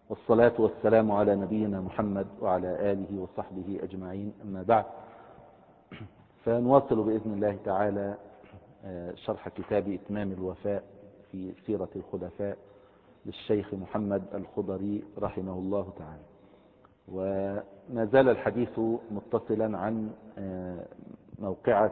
والصلاة والسلام على نبينا محمد وعلى آله وصحبه أجمعين، أما بعد. فنواصل بإذن الله تعالى شرح كتاب إتمام الوفاء في سيرة الخلفاء للشيخ محمد الخضري رحمه الله تعالى. وما زال الحديث متصلا عن موقعة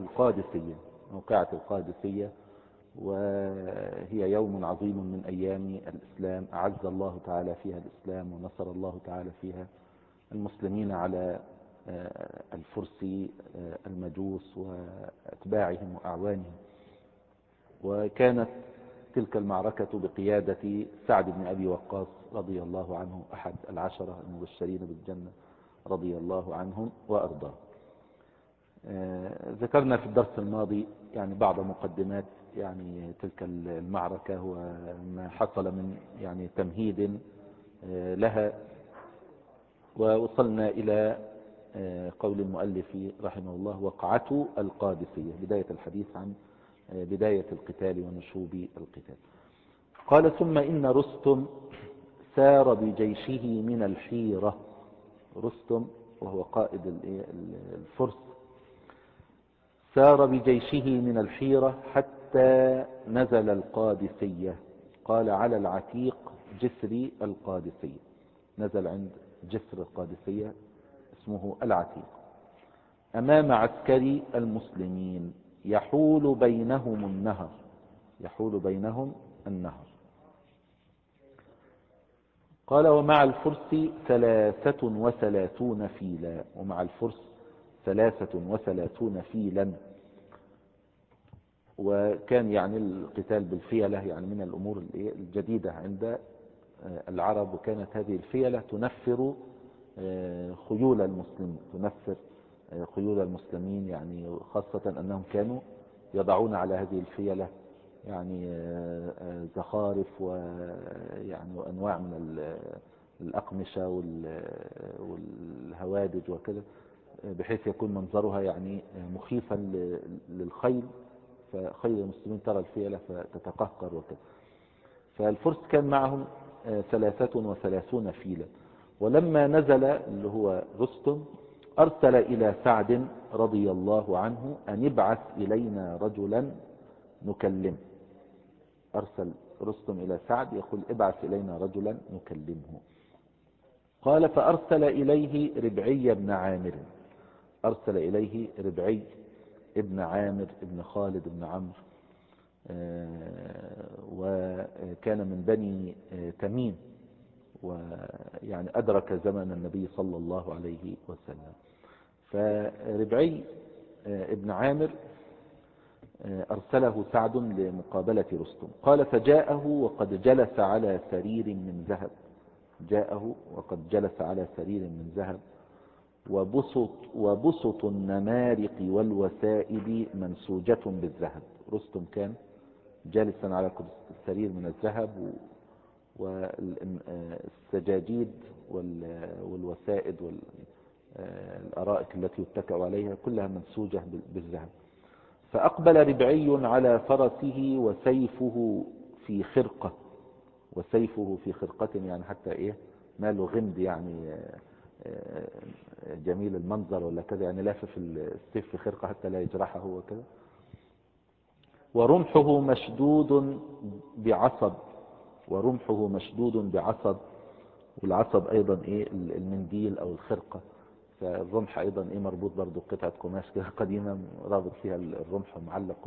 القادسية، وهي يوم عظيم من أيام الإسلام، أعز الله تعالى فيها الإسلام ونصر الله تعالى فيها المسلمين على الفرس المجوس وأتباعهم وأعوانهم. وكانت تلك المعركة بقيادة سعد بن أبي وقاص رضي الله عنه، أحد العشرة المبشرين بالجنة رضي الله عنهم وأرضاه. ذكرنا في الدرس الماضي يعني بعض مقدمات يعني تلك المعركة وما حصل من يعني تمهيد لها، ووصلنا إلى قول المؤلف رحمه الله: وقعة القادسية، بداية الحديث عن بداية القتال ونشوب القتال. قال: ثم إن رستم سار بجيشه من الحيرة. رستم وهو قائد الفرس سار بجيشه من الحيرة حتى نزل القادسية. قال: على العتيق جسر القادسية، نزل عند جسر القادسية اسمه العتيق، أمام عسكري المسلمين يحول بينهم النهر. قال: ومع الفرس 33 فيلا، ومع الفرس 33 فيلا. وكان يعني القتال بالفيلة يعني من الأمور الجديدة عند العرب، وكانت هذه الفيلة تنفر خيول المسلمين، يعني خاصة أنهم كانوا يضعون على هذه الفيلة يعني زخارف ويعني وأنواع من الأقمشة والهوادج وكذا، بحيث يكون منظرها يعني مخيفا للخيل، فخيل المسلمين ترى الفيلة فتتقهقر وكذا. فالفرس كان معهم 33 فيلا. ولما نزل اللي هو رستم أرسل إلى سعد رضي الله عنه أن ابعث إلينا رجلا نكلمه. أرسل رستم إلى سعد يقول: ابعث إلينا رجلا نكلمه. قال: فأرسل إليه ربعي بن عامر. أرسل إليه ربعي ابن عامر ابن خالد بن عمرو، وكان من بني تميم، ويعني أدرك زمن النبي صلى الله عليه وسلم. فربعي ابن عامر أرسله سعد لمقابلة رستم. قال: فجاءه وقد جلس على سرير من ذهب، وبسط النمارق والوسائد منسوجة بالذهب. رستم كان جالسا على السرير من الذهب، والسجاجيد والوسائد والأرائك التي يتكأ عليها كلها منسوجة بالذهب. فأقبل ربعي على فرسه وسيفه في خرقة، يعني حتى ماله غمد، يعني جميل المنظر ولا كذا، يعني لافف السيف في خرقة حتى لا يجرحه وكذا. ورمحه مشدود بعصب، والعصب أيضا المنديل أو الخرقة. فالرمح أيضا مربوط برضو قطعة قماش كده قديمة رابط فيها الرمح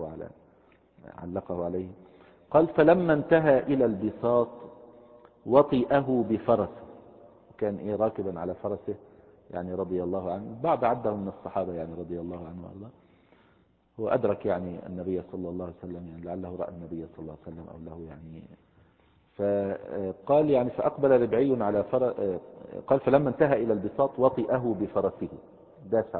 علقه عليه. قال: فلما انتهى إلى البساط وطئه بفرسه. كان راكبا على فرسه يعني رضي الله عنه، بعد عده من الصحابة يعني رضي الله عنه وارضاه. هو أدرك يعني النبي صلى الله عليه وسلم، يعني لعله رأى النبي صلى الله عليه وسلم أو له يعني. فقال يعني: فأقبل ربعي على قال: فلما انتهى إلى البساط وطئه بفرسه، داس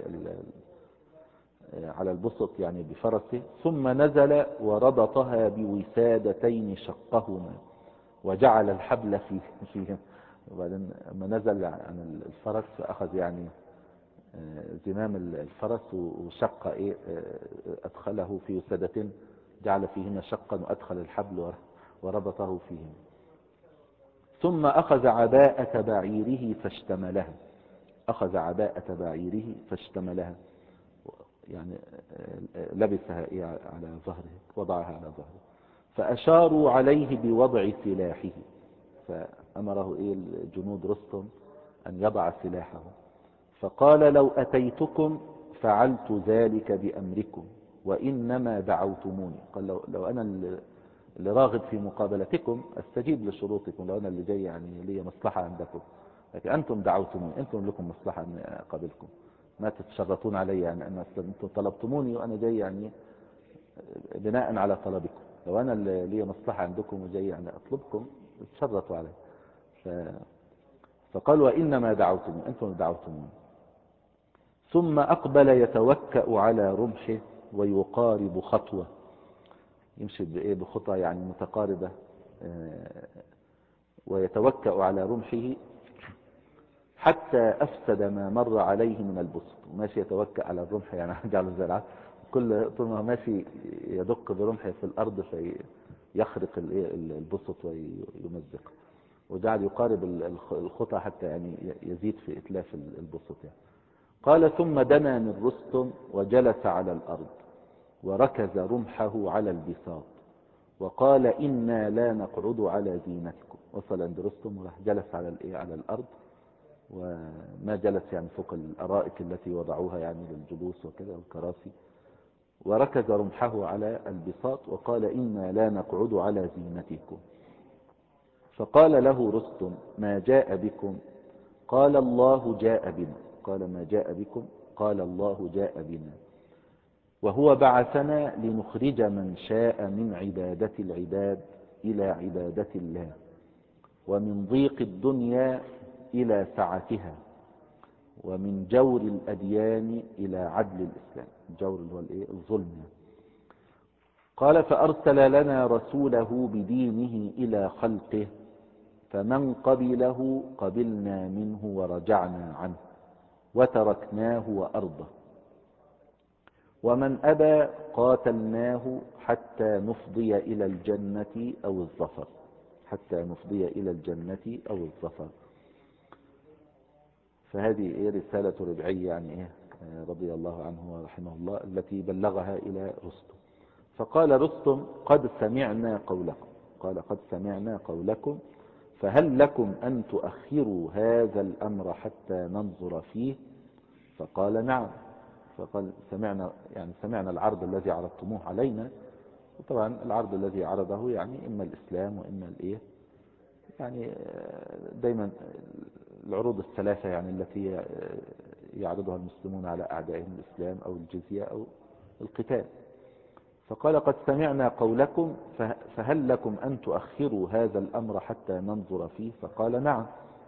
على البسط يعني بفرسه، ثم نزل وربطها بوسادتين شقهما وجعل الحبل فيهم. وبعدين لما نزل عن الفرس فأخذ يعني زمام الفرس وشق أدخله في وسادتين، جعل فيهما شقا وأدخل الحبل وربطه فيهم. ثم أخذ عباءة بعيره فاشتملها. أخذ عباءة بعيره فاشتملها، يعني لبسها على ظهره، وضعها على ظهره. فأشاروا عليه بوضع سلاحه، فأمره الجنود رستم أن يضع سلاحه. فقال لو أتيتكم فعلت ذلك بأمركم وإنما دعوتموني. قال لو أنا اللي راغب في مقابلتكم أستجيب لشروطكم، لو أنا اللي جاي يعني لي مصلحة عندكم، لكن أنتم دعوتموني، أنتم لكم مصلحة أن أقابلكم، ما تتشرطون علي يعني أن أنتم طلبتموني وأنا جاي يعني بناء على طلبكم. لو أنا اللي لي مصلحة عندكم وجاي يعني أطلبكم تشرطوا علي. فقال وإنما دعوتموني، أنتم دعوتموني. ثم أقبل يتوكأ على رمحه ويقارب خطوة، يمشي بخطى يعني متقاربة، ويتوكأ على رمحه حتى أفسد ما مر عليه من البسط. ماشي يتوكأ على الرمح يعني جعله زي العسل، كل طول ما ماشي يدق برمحه في الأرض فيخرق البسط ويمزقه، وجعل يقارب الخطى حتى يعني يزيد في إتلاف البسط يعني. قال ثم دنا من رستم وجلس على الأرض وركز رمحه على البساط وقال إنا لا نقعد على زينتكم. وصل عند رستم وراح جلس على الأرض، وما جلس يعني فوق الأرائك التي وضعوها يعني للجلوس وكذا والكراسي، وركز رمحه على البساط وقال إنا لا نقعد على زينتكم. فقال له رستم ما جاء بكم؟ قال الله جاء بنا. قال ما جاء بكم؟ قال الله جاء بنا، وهو بعثنا لنخرج من شاء من عبادة العباد إلى عبادة الله، ومن ضيق الدنيا إلى سعتها، ومن جور الأديان إلى عدل الإسلام. الجور اللي هو الظلم. قال فأرسل لنا رسوله بدينه إلى خلقه، فمن قبله قبلنا منه ورجعنا عنه وتركناه وأرضه، ومن أبى قاتلناه حتى نفضي إلى الجنة أو الظفر. حتى نفضي إلى الجنة أو الظفر. فهذه رسالة ربعي يعني رضي الله عنه ورحمه الله التي بلغها إلى رستم. فقال رستم قد سمعنا قولكم. قال قد سمعنا قولكم، فهل لكم أن تؤخروا هذا الأمر حتى ننظر فيه؟ فقال نعم. فقال سمعنا العرض الذي عرضتموه علينا. وطبعا العرض الذي عرضه يعني إما الإسلام وإما يعني دايما العروض الثلاثة يعني التي يعرضها المسلمون على أعدائهم، الإسلام أو الجزية أو القتال. فقال قد سمعنا قولكم، فهل لكم أن تؤخروا هذا الأمر حتى ننظر فيه؟ فقال نعم.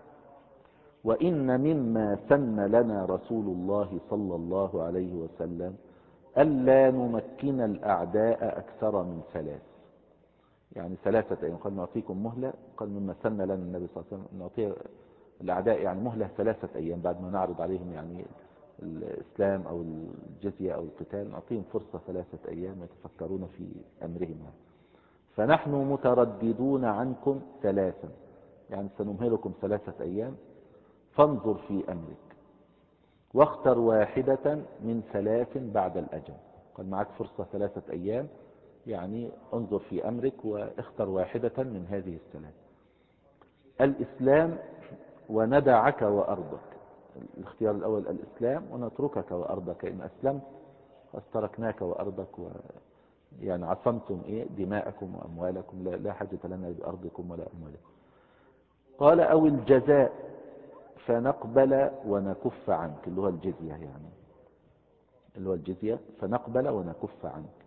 وإن مما سن لنا رسول الله صلى الله عليه وسلم ألا نمكن الأعداء أكثر من 3، يعني 3 أيام. قال نعطيكم مهلة. قال مما سن لنا النبي صلى الله عليه وسلم نعطي الأعداء يعني مهلة 3 أيام بعد ما نعرض عليهم يعني الإسلام أو الجزية أو القتال، نعطيهم فرصة 3 أيام يتفكرون في أمرهم. فنحن مترددون عنكم 3، يعني سنمهلكم 3 أيام، فانظر في أمرك واختر واحدة من 3 بعد الأجل. قال معك فرصة 3 أيام، يعني انظر في أمرك واختر واحدة من هذه 3: الإسلام وندعك وأرضك. الاختيار الأول الإسلام ونتركك وأرضك، إن أسلمت تركناك وأرضك، يعني عصمتم دماءكم وأموالكم، لا حاجة لنا بأرضكم ولا أموالكم. قال أو الجزاء فنقبل ونكف عنك، اللي هو الجزية يعني، اللي هو الجزية، فنقبل ونكف عنك.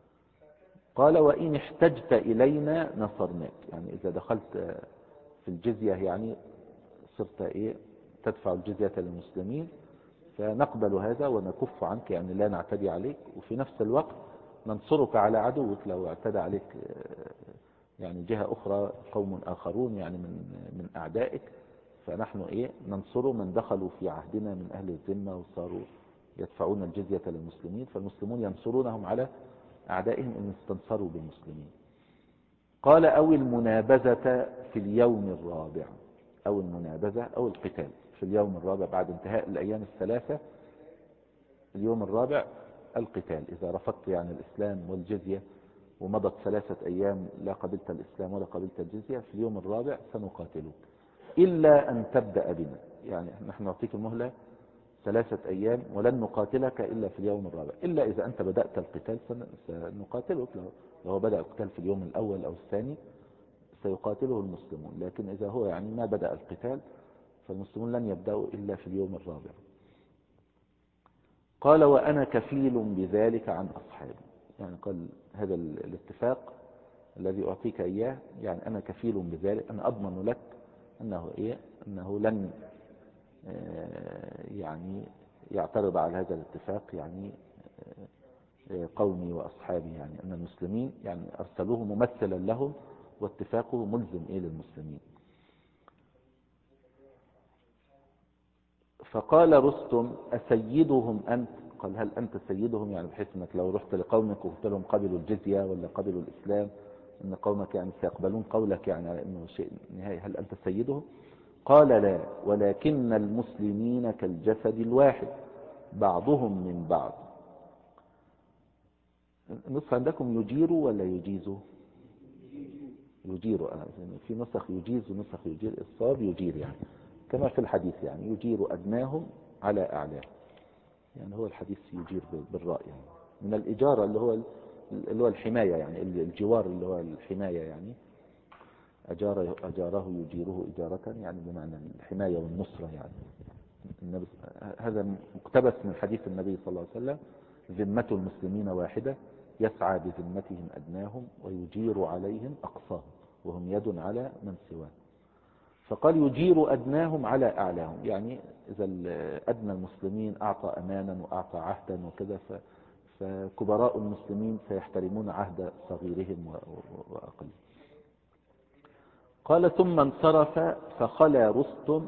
قال وإن احتجت إلينا نصرناك، يعني إذا دخلت في الجزية يعني صرت تدفع الجزية للمسلمين، فنقبل هذا ونكف عنك، يعني لا نعتدي عليك، وفي نفس الوقت ننصرك على عدوك لو اعتدى عليك يعني جهة أخرى، قوم آخرون يعني من أعدائك، فنحن ننصر من دخلوا في عهدنا من أهل الذمة وصاروا يدفعون الجزية للمسلمين، فالمسلمون ينصرونهم على أعدائهم إن استنصروا بالمسلمين. قال أو المنابذة في اليوم الرابع، أو المنابذة أو القتال في اليوم الرابع بعد انتهاء الأيام الثلاثة. اليوم الرابع القتال، إذا رفضت يعني الإسلام والجزية ومضت 3 أيام لا قبلت الإسلام ولا قبلت الجزية، في اليوم الرابع سنقاتلك إلا أن تبدأ بنا، يعني نحن نعطيك المهلة 3 أيام ولن نقاتلك إلا في اليوم الرابع، إلا إذا أنت بدأت القتال سنقاتلك. لو بدأ القتال في اليوم الأول أو الثاني سيقاتله المسلمون، لكن إذا هو يعني ما بدأ القتال فالمسلمون لن يبدأوا إلا في اليوم الرابع. قال وأنا كفيل بذلك عن أصحابي، يعني قال هذا الاتفاق الذي أعطيك إياه، يعني أنا كفيل بذلك، أنا أضمن لك أنه لن يعني يعترض على هذا الاتفاق، يعني قومي وأصحابي، يعني أن المسلمين يعني أرسلوه ممثلا لهم واتفاقه ملزم للمسلمين. فقال رستم أسيدهم أنت؟ قال هل أنت سيدهم، يعني بحيث أنك لو رحت لقومك وقلت لهم قبلوا الجزية ولا قبلوا الإسلام أن قومك يعني سيقبلون قولك يعني على أنه شيء نهائي، هل أنت سيدهم؟ قال لا، ولكن المسلمين كالجسد الواحد بعضهم من بعض. النسخة عندكم يجير ولا يجيز؟ يجير. في نسخ يجيز ونسخ يجير، الصواب يجير، يعني كما في الحديث يعني يجير أدناهم على أعلاه، يعني هو الحديث يجير بالرأي، يعني من الإجارة اللي هو الحماية، يعني الجوار اللي هو الحماية، يعني أجاره يجيره إجارة، يعني بمعنى الحماية والنصرة. يعني هذا مقتبس من حديث النبي صلى الله عليه وسلم: ذمة المسلمين واحدة يسعى بذمتهم أدناهم ويجير عليهم أقصاهم وهم يد على من سواه. فقال يجير أدناهم على أعلاهم، يعني إذا أدنى المسلمين أعطى أمانا وأعطى عهدا وكذا فكبراء المسلمين سيحترمون عهد صغيرهم وأقل. قال ثم انصرف فخلى رستم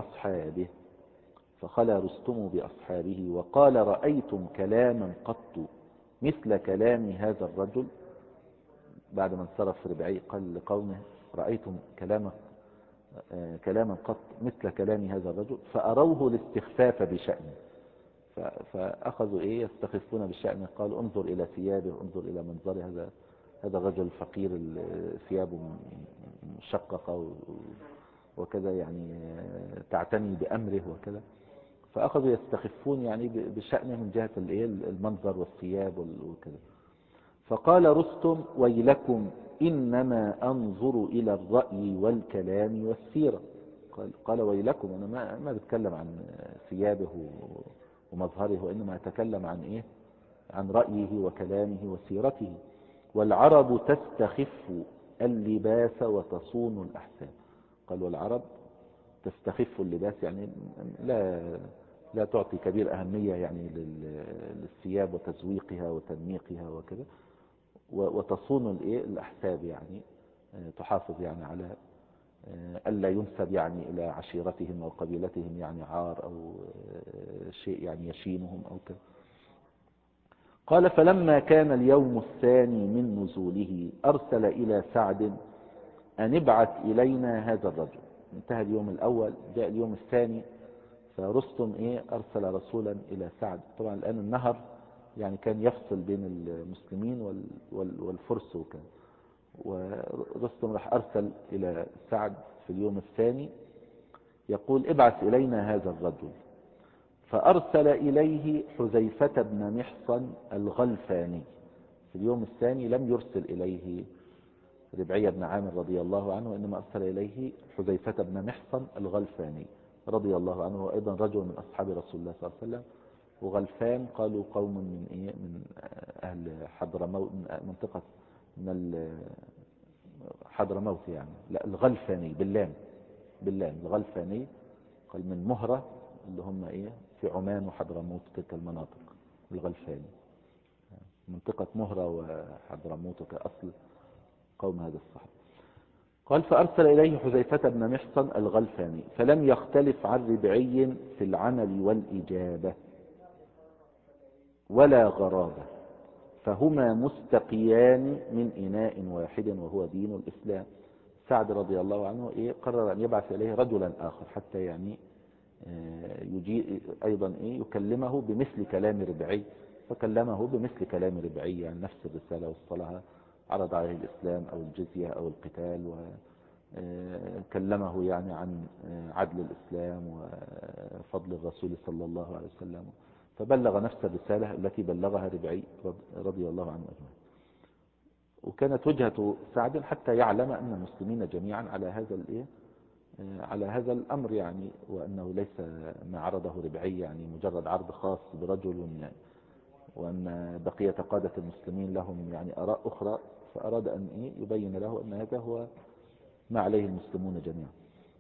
بأصحابه وقال رأيتم كلاما قط مثل كلام هذا الرجل. بعد ما انصرف ربعي قال لقومه رأيتم كلاما قط مثل كلام هذا الرجل، فأروه الاستخفاف بشأنه، فأخذوا يستخفون بالشأن. قالوا انظر إلى ثيابه، انظر إلى منظره، هذا الرجل الفقير ثيابه مشققة وكذا، يعني تعتني بأمره وكذا، فأخذوا يستخفون يعني بشأنه من جهة المنظر والثياب وكذا. فقال رستم ويلكم إنما أنظر إلى الرأي والكلام والسيرة. قال ويلكم، أنا ما بتكلم عن ثيابه ومظهره، وإنما أتكلم عن رأيه وكلامه وسيرته. والعرب تستخف اللباس وتصون الأحساب. قال والعرب تستخف اللباس، يعني لا تعطي كبير أهمية يعني للثياب وتزويقها وتنميقها وكذا، وتصون الأحساب، يعني تحافظ يعني على ألا ينسب يعني إلى عشيرتهم أو قبيلتهم يعني عار أو شيء يعني يشينهم أو كذا. قال فلما كان اليوم الثاني من نزوله أرسل إلى سعد أن ابعث إلينا هذا الرجل. انتهى اليوم الأول، جاء اليوم الثاني، فرستم أرسل رسولا إلى سعد. طبعا الآن النهر يعني كان يفصل بين المسلمين والفرس وكان، ورستم راح أرسل إلى سعد في اليوم الثاني يقول ابعث إلينا هذا الرجل. فأرسل إليه حذيفة بن محصن الغلفاني. في اليوم الثاني لم يرسل إليه ربعي بن عامر رضي الله عنه، وإنما أرسل إليه حذيفة بن محصن الغلفاني رضي الله عنه، وأيضا رجل من أصحاب رسول الله صلى الله عليه وسلم. وغلفان قالوا قوم من أهل حضرموت، من منطقة من حضرموت، يعني لا الغلفاني باللام الغلفاني، قال من مهرة اللي هم في عمان وحضرموت تلك المناطق، الغلفاني منطقة مهرة وحضرموت كأصل قوم هذا الصحابة. قال فأرسل إليه حذيفة بن محصن الغلفاني فلم يختلف عن ربعي في العمل والإجابة ولا غرابة، فهما مستقيان من إناء واحد وهو دين الإسلام. سعد رضي الله عنه قرر أن يبعث إليه رجلا آخر حتى يعني يجي أيضا يكلمه بمثل كلام ربعي، فكلمه بمثل كلام ربعي يعني نفس الرسالة وصلها، عرض عليه الإسلام أو الجزية أو القتال، وكلمه يعني عن عدل الإسلام وفضل الرسول صلى الله عليه وسلم، فبلغ نفس الرسالة التي بلغها ربعي رضي الله عنه أجمعين. وكانت وجهة سعد حتى يعلم أن المسلمين جميعا على هذا على هذا الأمر يعني، وأنه ليس ما عرضه ربعي يعني مجرد عرض خاص برجل، وأن بقية قادة المسلمين لهم يعني آراء أخرى، فأراد أن يبين له أن هذا هو ما عليه المسلمون جميعا.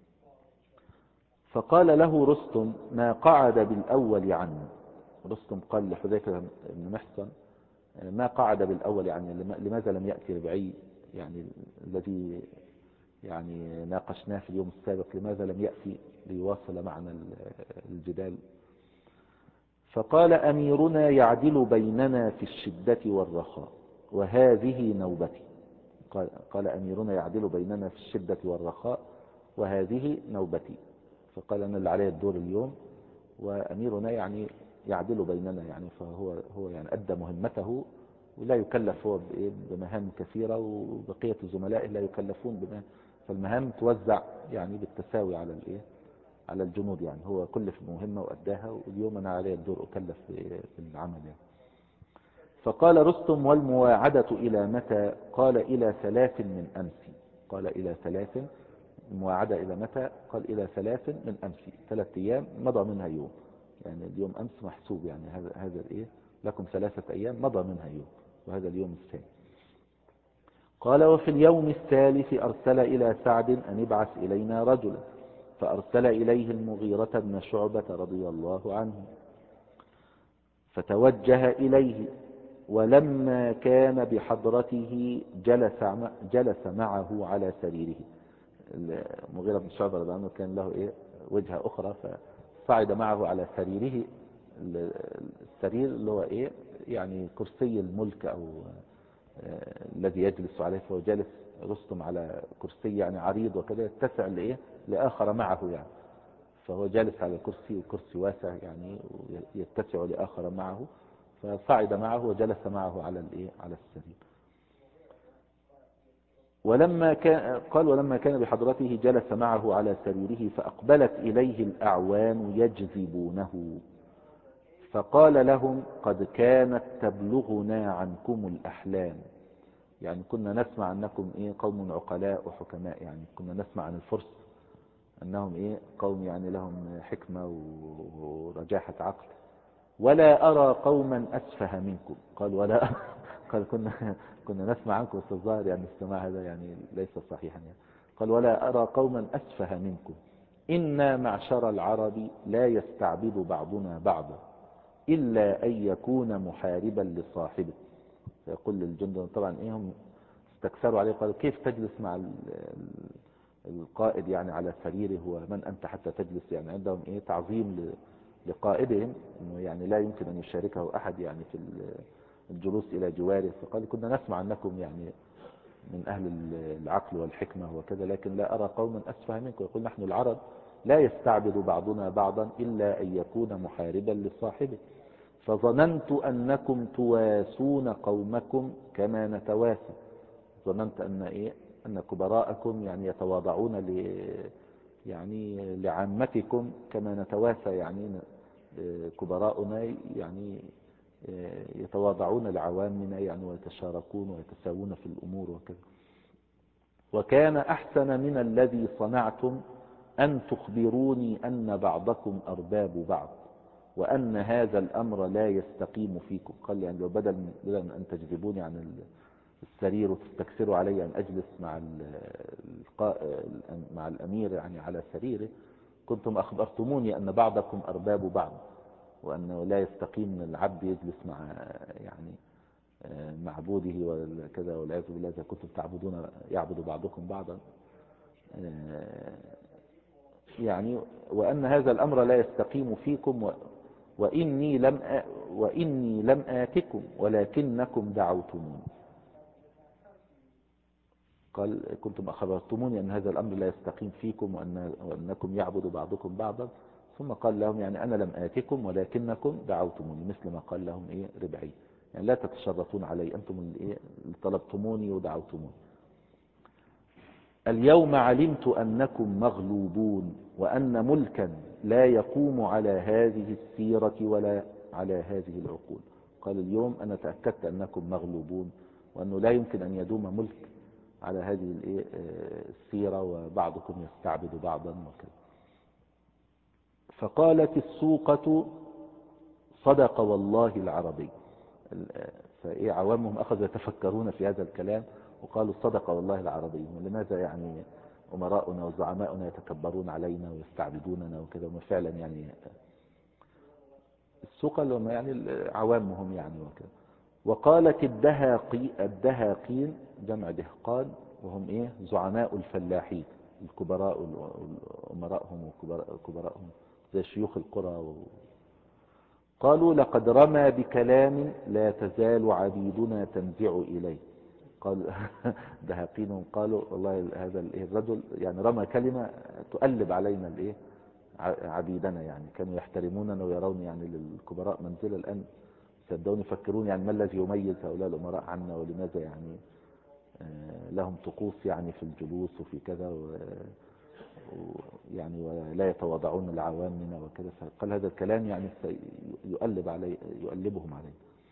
فقال له رستم: ما قعد بالأول عني. رستم قال لحذيفة بن محصن: ما قعد بالأول يعني لماذا لم يأتي ربعي يعني الذي يعني ناقشناه في اليوم السابق، لماذا لم يأتي ليواصل معنا الجدال؟ فقال: أميرنا يعدل بيننا في الشدة والرخاء وهذه نوبتي. قال أميرنا يعدل بيننا في الشدة والرخاء وهذه نوبتي. فقال: أنا اللي علي الدور اليوم، وأميرنا يعني يعدل بيننا يعني، فهو يعني أدى مهمته ولا يكلف هو بمهام كثيرة، وبقية الزملاء لا يكلفون بمهام، فالمهام توزع يعني بالتساوي على الجنود يعني، هو كلف بمهمة وأداها، واليوم أنا علي الدور أكلف بالعمل يعني. فقال رستم: والمواعدة إلى متى؟ قال: إلى 3 من أمس. قال: إلى 3. المواعدة إلى متى؟ قال: إلى 3 من أمس، 3 أيام مضى منها يوم، يعني اليوم أمس محسوب يعني هذا لكم 3 أيام مضى منها يوم، وهذا اليوم الثاني. قال: وفي اليوم الثالث أرسل إلى سعد أن ابعث إلينا رجلا، فأرسل إليه المغيرة بن شعبة رضي الله عنه، فتوجه إليه، ولما كان بحضرته جلس معه على سريره. المغيرة بن شعبة رضي الله عنه كان له وجهة أخرى، فصعد معه على سريره، السرير اللي هو يعني كرسي الملك أو الذي يجلس عليه، فهو جالس رستم على كرسي يعني عريض وكذا يتسع لآخر معه يعني، فهو جالس على الكرسي، والكرسي واسع يعني يتسع لآخر معه، فصعد معه وجلس معه على السرير. ولما كان بحضرته جلس معه على سريره، فأقبلت إليه الأعوان يجذبونه، فقال لهم: قد كانت تبلغنا عنكم الأحلام، يعني كنا نسمع أنكم قوم عقلاء وحكماء، يعني كنا نسمع عن الفرس أنهم قوم يعني لهم حكمة ورجاحة عقل، ولا أرى قوما أسفه منكم. قال: ولا قال: كنا نسمع عنكم، بس الظاهر يعني السماع هذا يعني ليس صحيحا يعني. قال: ولا أرى قوما أسفه منكم، إنا معشر العرب لا يستعبد بعضنا بعضا إلا أن يكون محاربا لصاحبه. فيقول للجند طبعا هم استكثروا عليه، قالوا: كيف تجلس مع القائد يعني على سريره، ومن أنت حتى تجلس؟ يعني عندهم تعظيم لقائدهم، انه يعني لا يمكن ان يشاركه احد يعني في الجلوس الى جواره. فقال: كنا نسمع انكم يعني من اهل العقل والحكمة وكذا، لكن لا ارى قوما اسفه منكم. يقول: نحن العرب لا يستعبد بعضنا بعضا الا ان يكون محاربا لصاحبه، فظننت انكم تواسون قومكم كما نتواسى. ظننت ان كبراءكم يعني يتواضعون يعني لعامتكم كما نتواسى، يعني كبراؤنا يعني يتواضعون لعوامنا يعني، ويتشاركون ويتساوون في الأمور وكذا. وكان أحسن من الذي صنعتم أن تخبروني أن بعضكم أرباب بعض، وأن هذا الأمر لا يستقيم فيكم. قال يعني لو بدل من أن تجذبوني عن السرير وتستكثروا علي أن أجلس مع الأمير يعني على سريره، كنتم أخبرتموني أن بعضكم أرباب بعض، وأنه لا يستقيم من العبد يجلس مع يعني معبوده وكذا، والعياذ بالله إذا كنتم يعبد بعضكم بعضا يعني، وأن هذا الأمر لا يستقيم فيكم، وإني لم آتكم ولكنكم دعوتموني. قال كنتم أخبرتموني أن هذا الأمر لا يستقيم فيكم وأنكم يعبد بعضكم بعضا. ثم قال لهم يعني أنا لم آتكم ولكنكم دعوتموني، مثل ما قال لهم ربعي، يعني لا تتشرطون علي، أنتم اللي طلبتموني ودعوتموني. اليوم علمت أنكم مغلوبون وأن ملكا لا يقوم على هذه السيرة ولا على هذه العقول. قال اليوم أنا تأكدت أنكم مغلوبون، وأنه لا يمكن أن يدوم ملك على هذه السيرة، وبعضكم يستعبد بعضا وكذا. فقالت السوقة صدق والله العربي. عوامهم أخذوا يتفكرون في هذا الكلام وقالوا صدق والله العربي، ولماذا يعني أمراؤنا وزعماؤنا يتكبرون علينا ويستعبدوننا وكذا، وما فعلا يعني السوقة لهم يعني عوامهم يعني وكذا. وقالت الدهاقين جمع دهقان، وهم زعماء الفلاحين الكبراء أمراءهم وكبراءهم زي شيوخ القرى. قالوا لقد رمى بكلام لا تزال عبيدنا تنزع إليه. قال دهاقينهم قالوا والله هذا الرجل يعني رمى كلمة تؤلب علينا عبيدنا، يعني كانوا يحترموننا ويرون يعني للكبراء منزلة. الآن صدقوني يفكرون يعني ما الذي يميز هؤلاء الأمراء عنا، ولماذا يعني لهم طقوس يعني في الجلوس وفي كذا يعني ولا يتواضعون لعوامنا وكذا. فقال هذا الكلام يعني يؤلبهم عليه.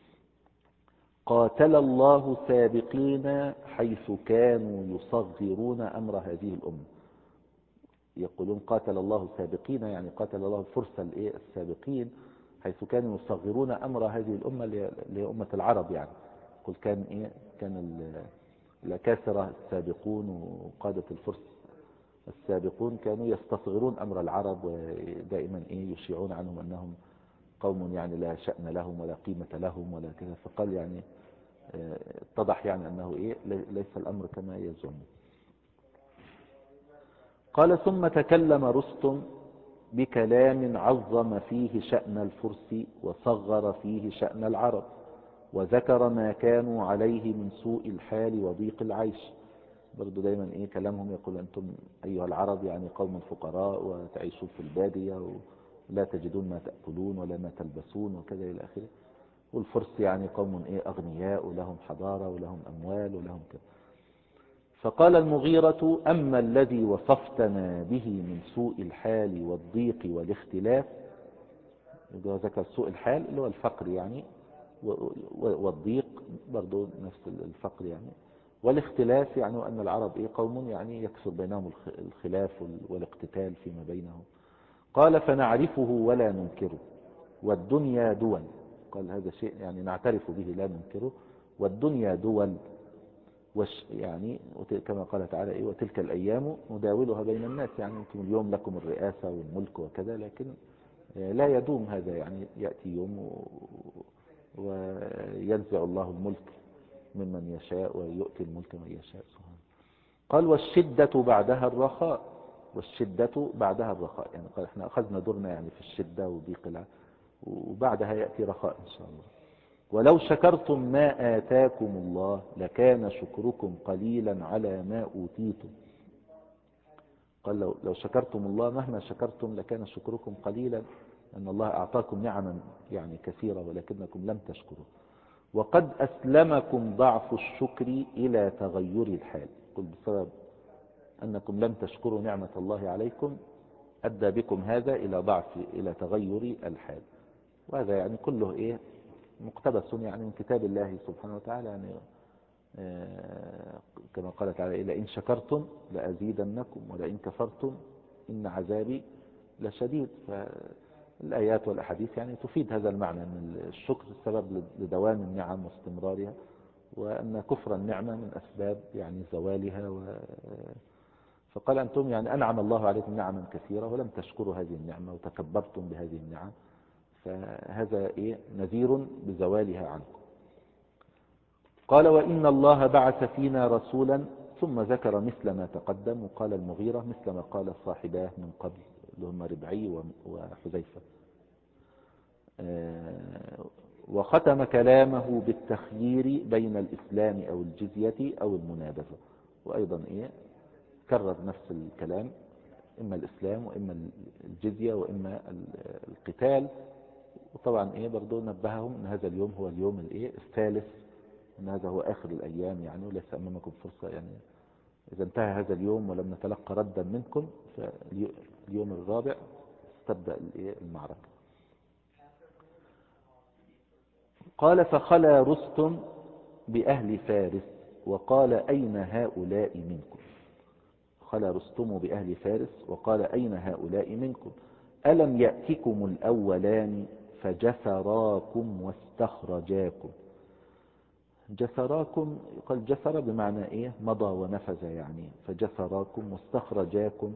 قاتل الله سابقين حيث كانوا يصغرون أمر هذه الأمة. يقولون قاتل الله سابقين يعني قاتل الله الفرس السابقين حيث كانوا يصغرون أمر هذه الأمة اللي هي أمة العرب. يعني قل كان الأكاسرة السابقون وقادة الفرس السابقون كانوا يستصغرون أمر العرب، ودائما يشيعون عنهم أنهم قوم يعني لا شأن لهم ولا قيمة لهم ولا كذا. فقال يعني اتضح يعني أنه ليس الأمر كما يزعم. قال ثم تكلم رستم بكلام عظم فيه شأن الفرس وصغر فيه شأن العرب، وذكر ما كانوا عليه من سوء الحال وضيق العيش. برضو دايما كلامهم يقول أنتم أيها العرب يعني قوم فقراء وتعيشون في البادية ولا تجدون ما تأكلون ولا ما تلبسون وكذا إلى آخره، والفرس يعني قوم أغنياء ولهم حضارة ولهم أموال ولهم كذا. فقال المغيرة أما الذي وصفتنا به من سوء الحال والضيق والاختلاف، ذكر سوء الحال اللي هو الفقر يعني، والضيق برضو نفس الفقر يعني، والاختلاف يعني أن العرب قوم يعني يكثر بينهم الخلاف والاقتتال فيما بينهم. قال فنعرفه ولا ننكره والدنيا دول. قال هذا شيء يعني نعترف به لا ننكره، والدنيا دول يعني كما قال تعالى وتلك الأيام نداولها بين الناس. يعني أنتم اليوم لكم الرئاسة والملك وكذا، لكن لا يدوم هذا، يعني يأتي يوم وينزع الله الملك ممن يشاء ويؤتي الملك من يشاء سبحانه. قال والشدة بعدها الرخاء. والشدة بعدها الرخاء يعني قال احنا أخذنا دورنا يعني في الشدة وضيق وبعدها يأتي رخاء إن شاء الله. ولو شكرتم ما آتاكم الله لكان شكركم قليلا على ما أوتيتم. قال لو شكرتم الله مهما شكرتم لكان شكركم قليلا، أن الله أعطاكم نعما يعني كثيرة ولكنكم لم تشكروا. وقد أسلمكم ضعف الشكر إلى تغير الحال. قل بسبب أنكم لم تشكروا نعمة الله عليكم أدى بكم هذا إلى تغير الحال. وهذا يعني كله مقتبس يعني من كتاب الله سبحانه وتعالى. يعني كما قال تعالى لئن شكرتم لأزيدنكم ولئن كفرتم إن عذابي لشديد. فالآيات والأحاديث يعني تفيد هذا المعنى أن الشكر سبب لدوام النعم واستمرارها، وأن كفر النعمة من أسباب يعني زوالها. فقال أنتم يعني أنعم الله عليكم نعما كثيرة ولم تشكروا هذه النعمة وتكبرتم بهذه النعم، فهذا نذير بزوالها عنكم. قال وإن الله بعث فينا رسولا، ثم ذكر مثل ما تقدم. وقال المغيرة مثل ما قال صاحباه من قبل اللي هم ربعي وحذيفة. وختم كلامه بالتخيير بين الإسلام أو الجزية أو المنابذة. وأيضا كرر نفس الكلام، إما الإسلام وإما الجزية وإما القتال. وطبعا برضو نبههم أن هذا اليوم هو اليوم الثالث، أن هذا هو آخر الأيام يعني، وليس أمامكم فرصة يعني. إذا انتهى هذا اليوم ولم نتلقى ردا منكم، فاليوم الرابع تبدأ المعركة. قال فخلى رستم بأهل فارس وقال أين هؤلاء منكم. خلى رستم بأهل فارس وقال أين هؤلاء منكم ألم يأتكم الأولان فجثراكم واستخرجاكم. جثراكم قال جثر بمعنى مضى ونفذ يعني، فجثراكم واستخرجاكم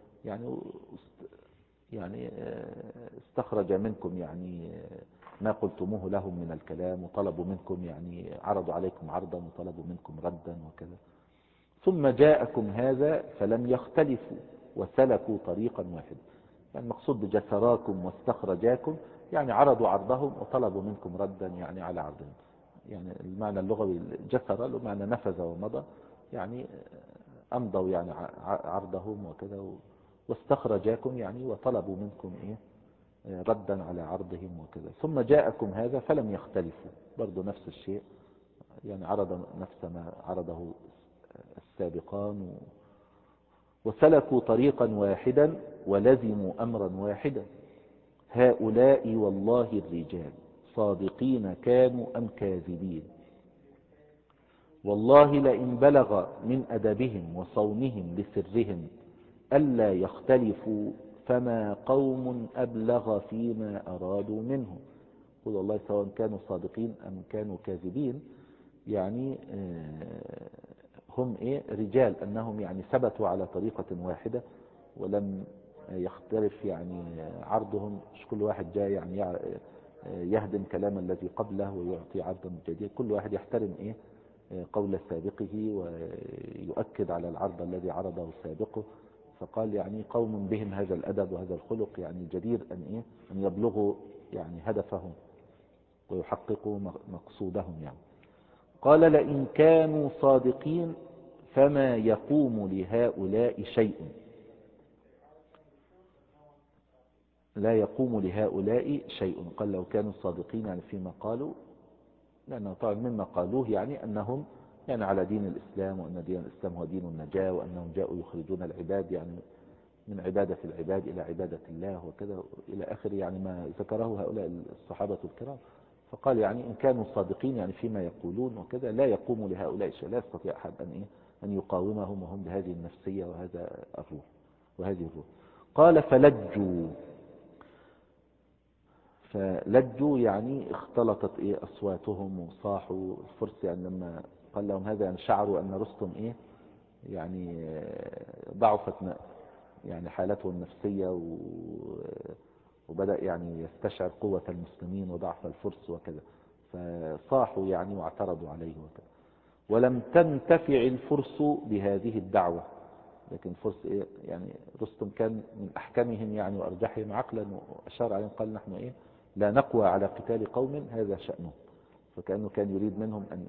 يعني استخرج منكم يعني ما قلتموه لهم من الكلام، وطلبوا منكم يعني عرضوا عليكم عرضا وطلبوا منكم ردا وكذا. ثم جاءكم هذا فلم يختلفوا وسلكوا طريقا واحدا. يعني المقصود بجثراكم واستخرجاكم يعني عرضوا عرضهم وطلبوا منكم ردا يعني على عرضهم. يعني المعنى اللغوي جثر له معنى نفذ ومضى، يعني أمضوا يعني عرضهم وكذا، واستخرجاكم يعني وطلبوا منكم ردا على عرضهم وكذا. ثم جاءكم هذا فلم يختلفوا، برضو نفس الشيء يعني عرض نفس ما عرضه السابقان، وسلكوا طريقا واحدا ولزموا أمرا واحدا. هؤلاء والله الرجال صادقين كانوا أم كاذبين، والله لئن بلغ من أدبهم وصونهم لسرهم ألا يختلفوا فما قوم أبلغ فيما أرادوا منهم. قل والله سواء كانوا صادقين أم كانوا كاذبين، يعني هم رجال، أنهم يعني ثبتوا على طريقة واحدة ولم يختلف يعني عرضهم. مش كل واحد جاء يعني يهدم كلام الذي قبله ويعطي عرضا جديدا، كل واحد يحترم قول سابقه ويؤكد على العرض الذي عرضه سابقه. فقال يعني قوم بهم هذا الأدب وهذا الخلق يعني جدير أن يبلغوا يعني هدفهم ويحققوا مقصودهم يعني. قال لئن كانوا صادقين فما يقوم لهؤلاء شيء، لا يقوم لهؤلاء شيء. قال لو كانوا صادقين يعني فيما قالوا، لأنه طبعا مما قالوه يعني أنهم يعني على دين الإسلام، وأن دين الإسلام هو دين النجاة، وأنهم جاءوا يخرجون العباد يعني من عبادة العباد إلى عبادة الله وكذا إلى آخر يعني ما ذكره هؤلاء الصحابة الكرام. فقال يعني إن كانوا صادقين يعني فيما يقولون وكذا لا يقوم لهؤلاء شيء، لا يستطيع أحد أن يقاومهم وهم بهذه النفسية وهذا الروح وهذه الروح. قال فلجوا يعني اختلطت أصواتهم وصاحوا. الفرس يعني لما قال لهم هذا يعني شعروا أن رستم يعني ضعفت يعني حالته النفسية، وبدأ يعني يستشعر قوة المسلمين وضعف الفرس وكذا، فصاحوا يعني واعترضوا عليه وكذا. ولم تنتفع الفرس بهذه الدعوة. لكن الفرس يعني رستم كان من أحكمهم يعني وأرجحهم عقلا، وأشار عليهم قال نحن لا نقوى على قتال قوم هذا شأنه. فكأنه كان يريد منهم أن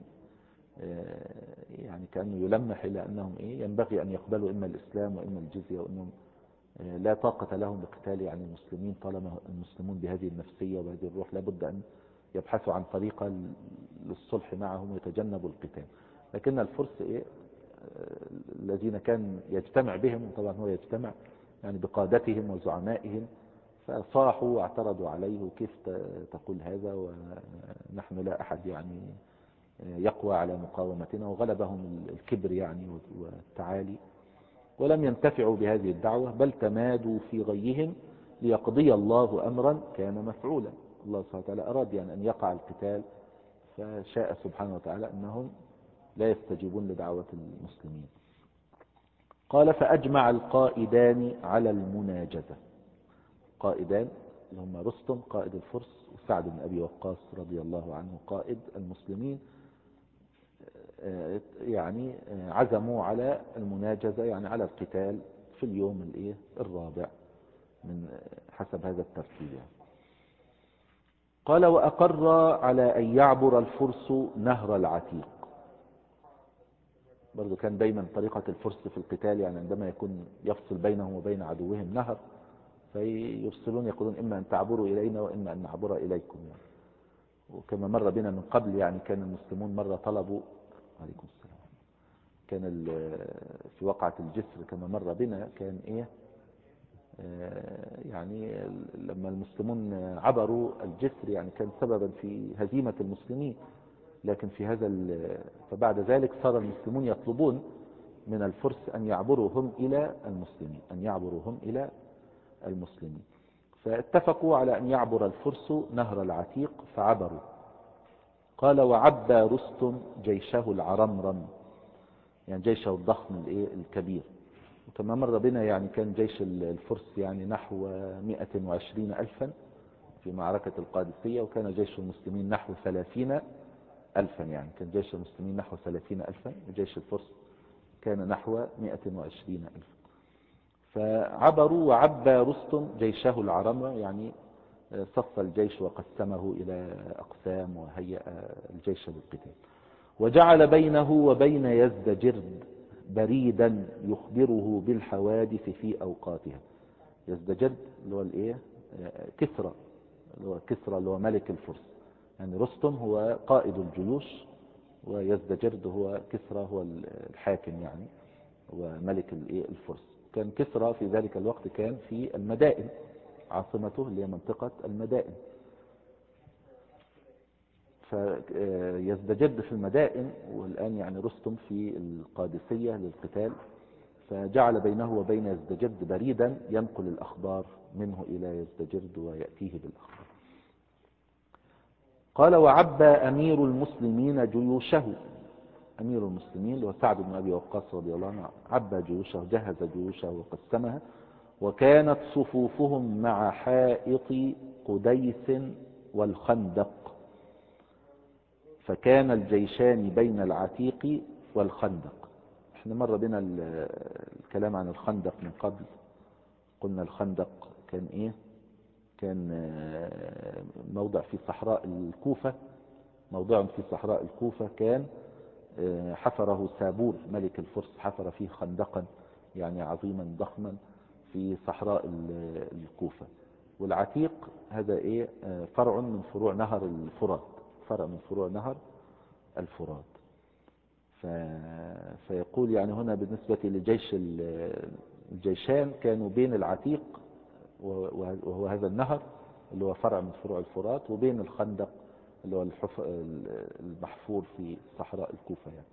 يعني كأنه يلمح إلى أنهم ينبغي أن يقبلوا إما الإسلام وإما الجزية، وأنهم لا طاقة لهم بقتال يعني المسلمين طالما المسلمون بهذه النفسية وبهذه الروح، لابد أن يبحثوا عن طريقة للصلح معهم ويتجنبوا القتال. لكن الفرس الذين كان يجتمع بهم، وطبعا هو يجتمع يعني بقادتهم وزعمائهم، فصاحوا واعترضوا عليه كيف تقول هذا ونحن لا أحد يعني يقوى على مقاومتنا، وغلبهم الكبر يعني والتعالي. ولم ينتفعوا بهذه الدعوة بل تمادوا في غيهم ليقضي الله أمرا كان مفعولا. الله سبحانه وتعالى أراد يعني أن يقع القتال، فشاء سبحانه وتعالى أنهم لا يستجيبون لدعوة المسلمين. قال فأجمع القائدان على المناجزة. قائدان اللي هم رستم قائد الفرس وسعد بن أبي وقاص رضي الله عنه قائد المسلمين، يعني عزموا على المناجزة يعني على القتال في اليوم الرابع من حسب هذا الترتيب يعني. قال وأقر على أن يعبر الفرس نهر العتيق. برضو كان دايما طريقة الفرس في القتال يعني عندما يكون يفصل بينهم وبين عدوهم نهر فيرسلون يقولون إما أن تعبروا إلينا وإما أن نعبر إليكم يعني. وكما مر بنا من قبل يعني كان المسلمون مرة طلبوا عليكم السلام كان في وقعة الجسر كما مر بنا كان إيه يعني لما المسلمون عبروا الجسر يعني كان سببا في هزيمة المسلمين. لكن في فبعد ذلك صار المسلمون يطلبون من الفرس أن يعبروا هم إلى المسلمين فاتفقوا على أن يعبر الفرس نهر العتيق فعبروا. قال وعبى رستم جيشه العرمرم يعني جيشه الضخم الكبير. وكما مر بنا يعني كان جيش الفرس يعني نحو 120 ألفا في معركة القادسية وكان جيش المسلمين نحو 30 ألفا يعني كان جيش المسلمين نحو 30 ألفا وجيش الفرس كان نحو 120 ألفا. فعبروا وعبى رستم جيشه العرمرم يعني صف الجيش وقسمه إلى أقسام وهيأ الجيش للقتال. وجعل بينه وبين يزدجرد بريدا يخبره بالحوادث في أوقاتها. يزدجرد اللي هو كسرى اللي هو ملك الفرس يعني رستم هو قائد الجيوش ويزدجرد هو كسرى هو الحاكم يعني وملك الفرس. كان كسرى في ذلك الوقت كان في المدائن عاصمته اللي هي منطقة المدائن فيزدجرد في المدائن والآن يعني رستم في القادسية للقتال. فجعل بينه وبين يزدجرد بريدا ينقل الأخبار منه إلى يزدجرد ويأتيه بالأخبار. قال وعبى أمير المسلمين جيوشه. أمير المسلمين اللي هو سعد بن أبي وقاص رضي الله عنه عبى جيوشه جهز جيوشه وقسمها. وكانت صفوفهم مع حائط قديس والخندق فكان الجيشان بين العتيق والخندق. احنا مر بنا الكلام عن الخندق من قبل. قلنا الخندق كان كان موضع في صحراء الكوفة كان حفره سابور ملك الفرس حفر فيه خندقا يعني عظيما ضخما في صحراء الكوفة. والعتيق هذا فرع من فروع نهر الفرات. فيقول يعني هنا بالنسبة لجيش الجيشان كانوا بين العتيق وهو هذا النهر اللي هو فرع من فروع الفرات وبين الخندق اللي هو المحفور في صحراء الكوفة يعني.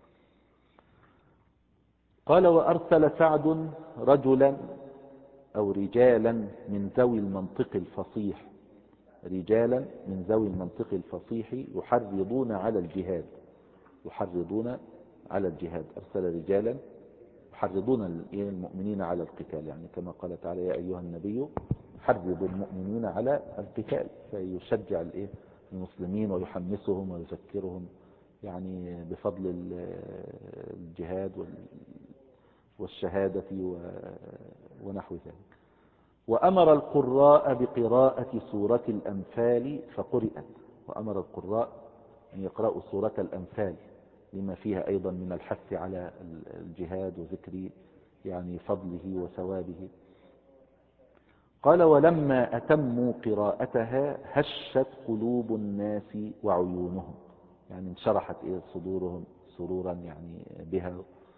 قال وأرسل سعد رجلا أو رجالا من ذوي المنطق الفصيح يحرضون على الجهاد. أرسل رجالا يحرضون المؤمنين على القتال يعني كما قال تعالى يا أيها النبي حرض المؤمنين على القتال فيشجع المسلمين ويحمسهم ويذكرهم يعني بفضل الجهاد والشهادة ونحو ذلك. وأمر القراء بقراءة سورة الأنفال فقرأت. وأمر القراء أن يقرأوا سورة الأنفال لما فيها أيضا من الحث على الجهاد وذكر يعني فضله وثوابه. قال ولما أتموا قراءتها هشت قلوب الناس وعيونهم يعني انشرحت صدورهم سرورا يعني بها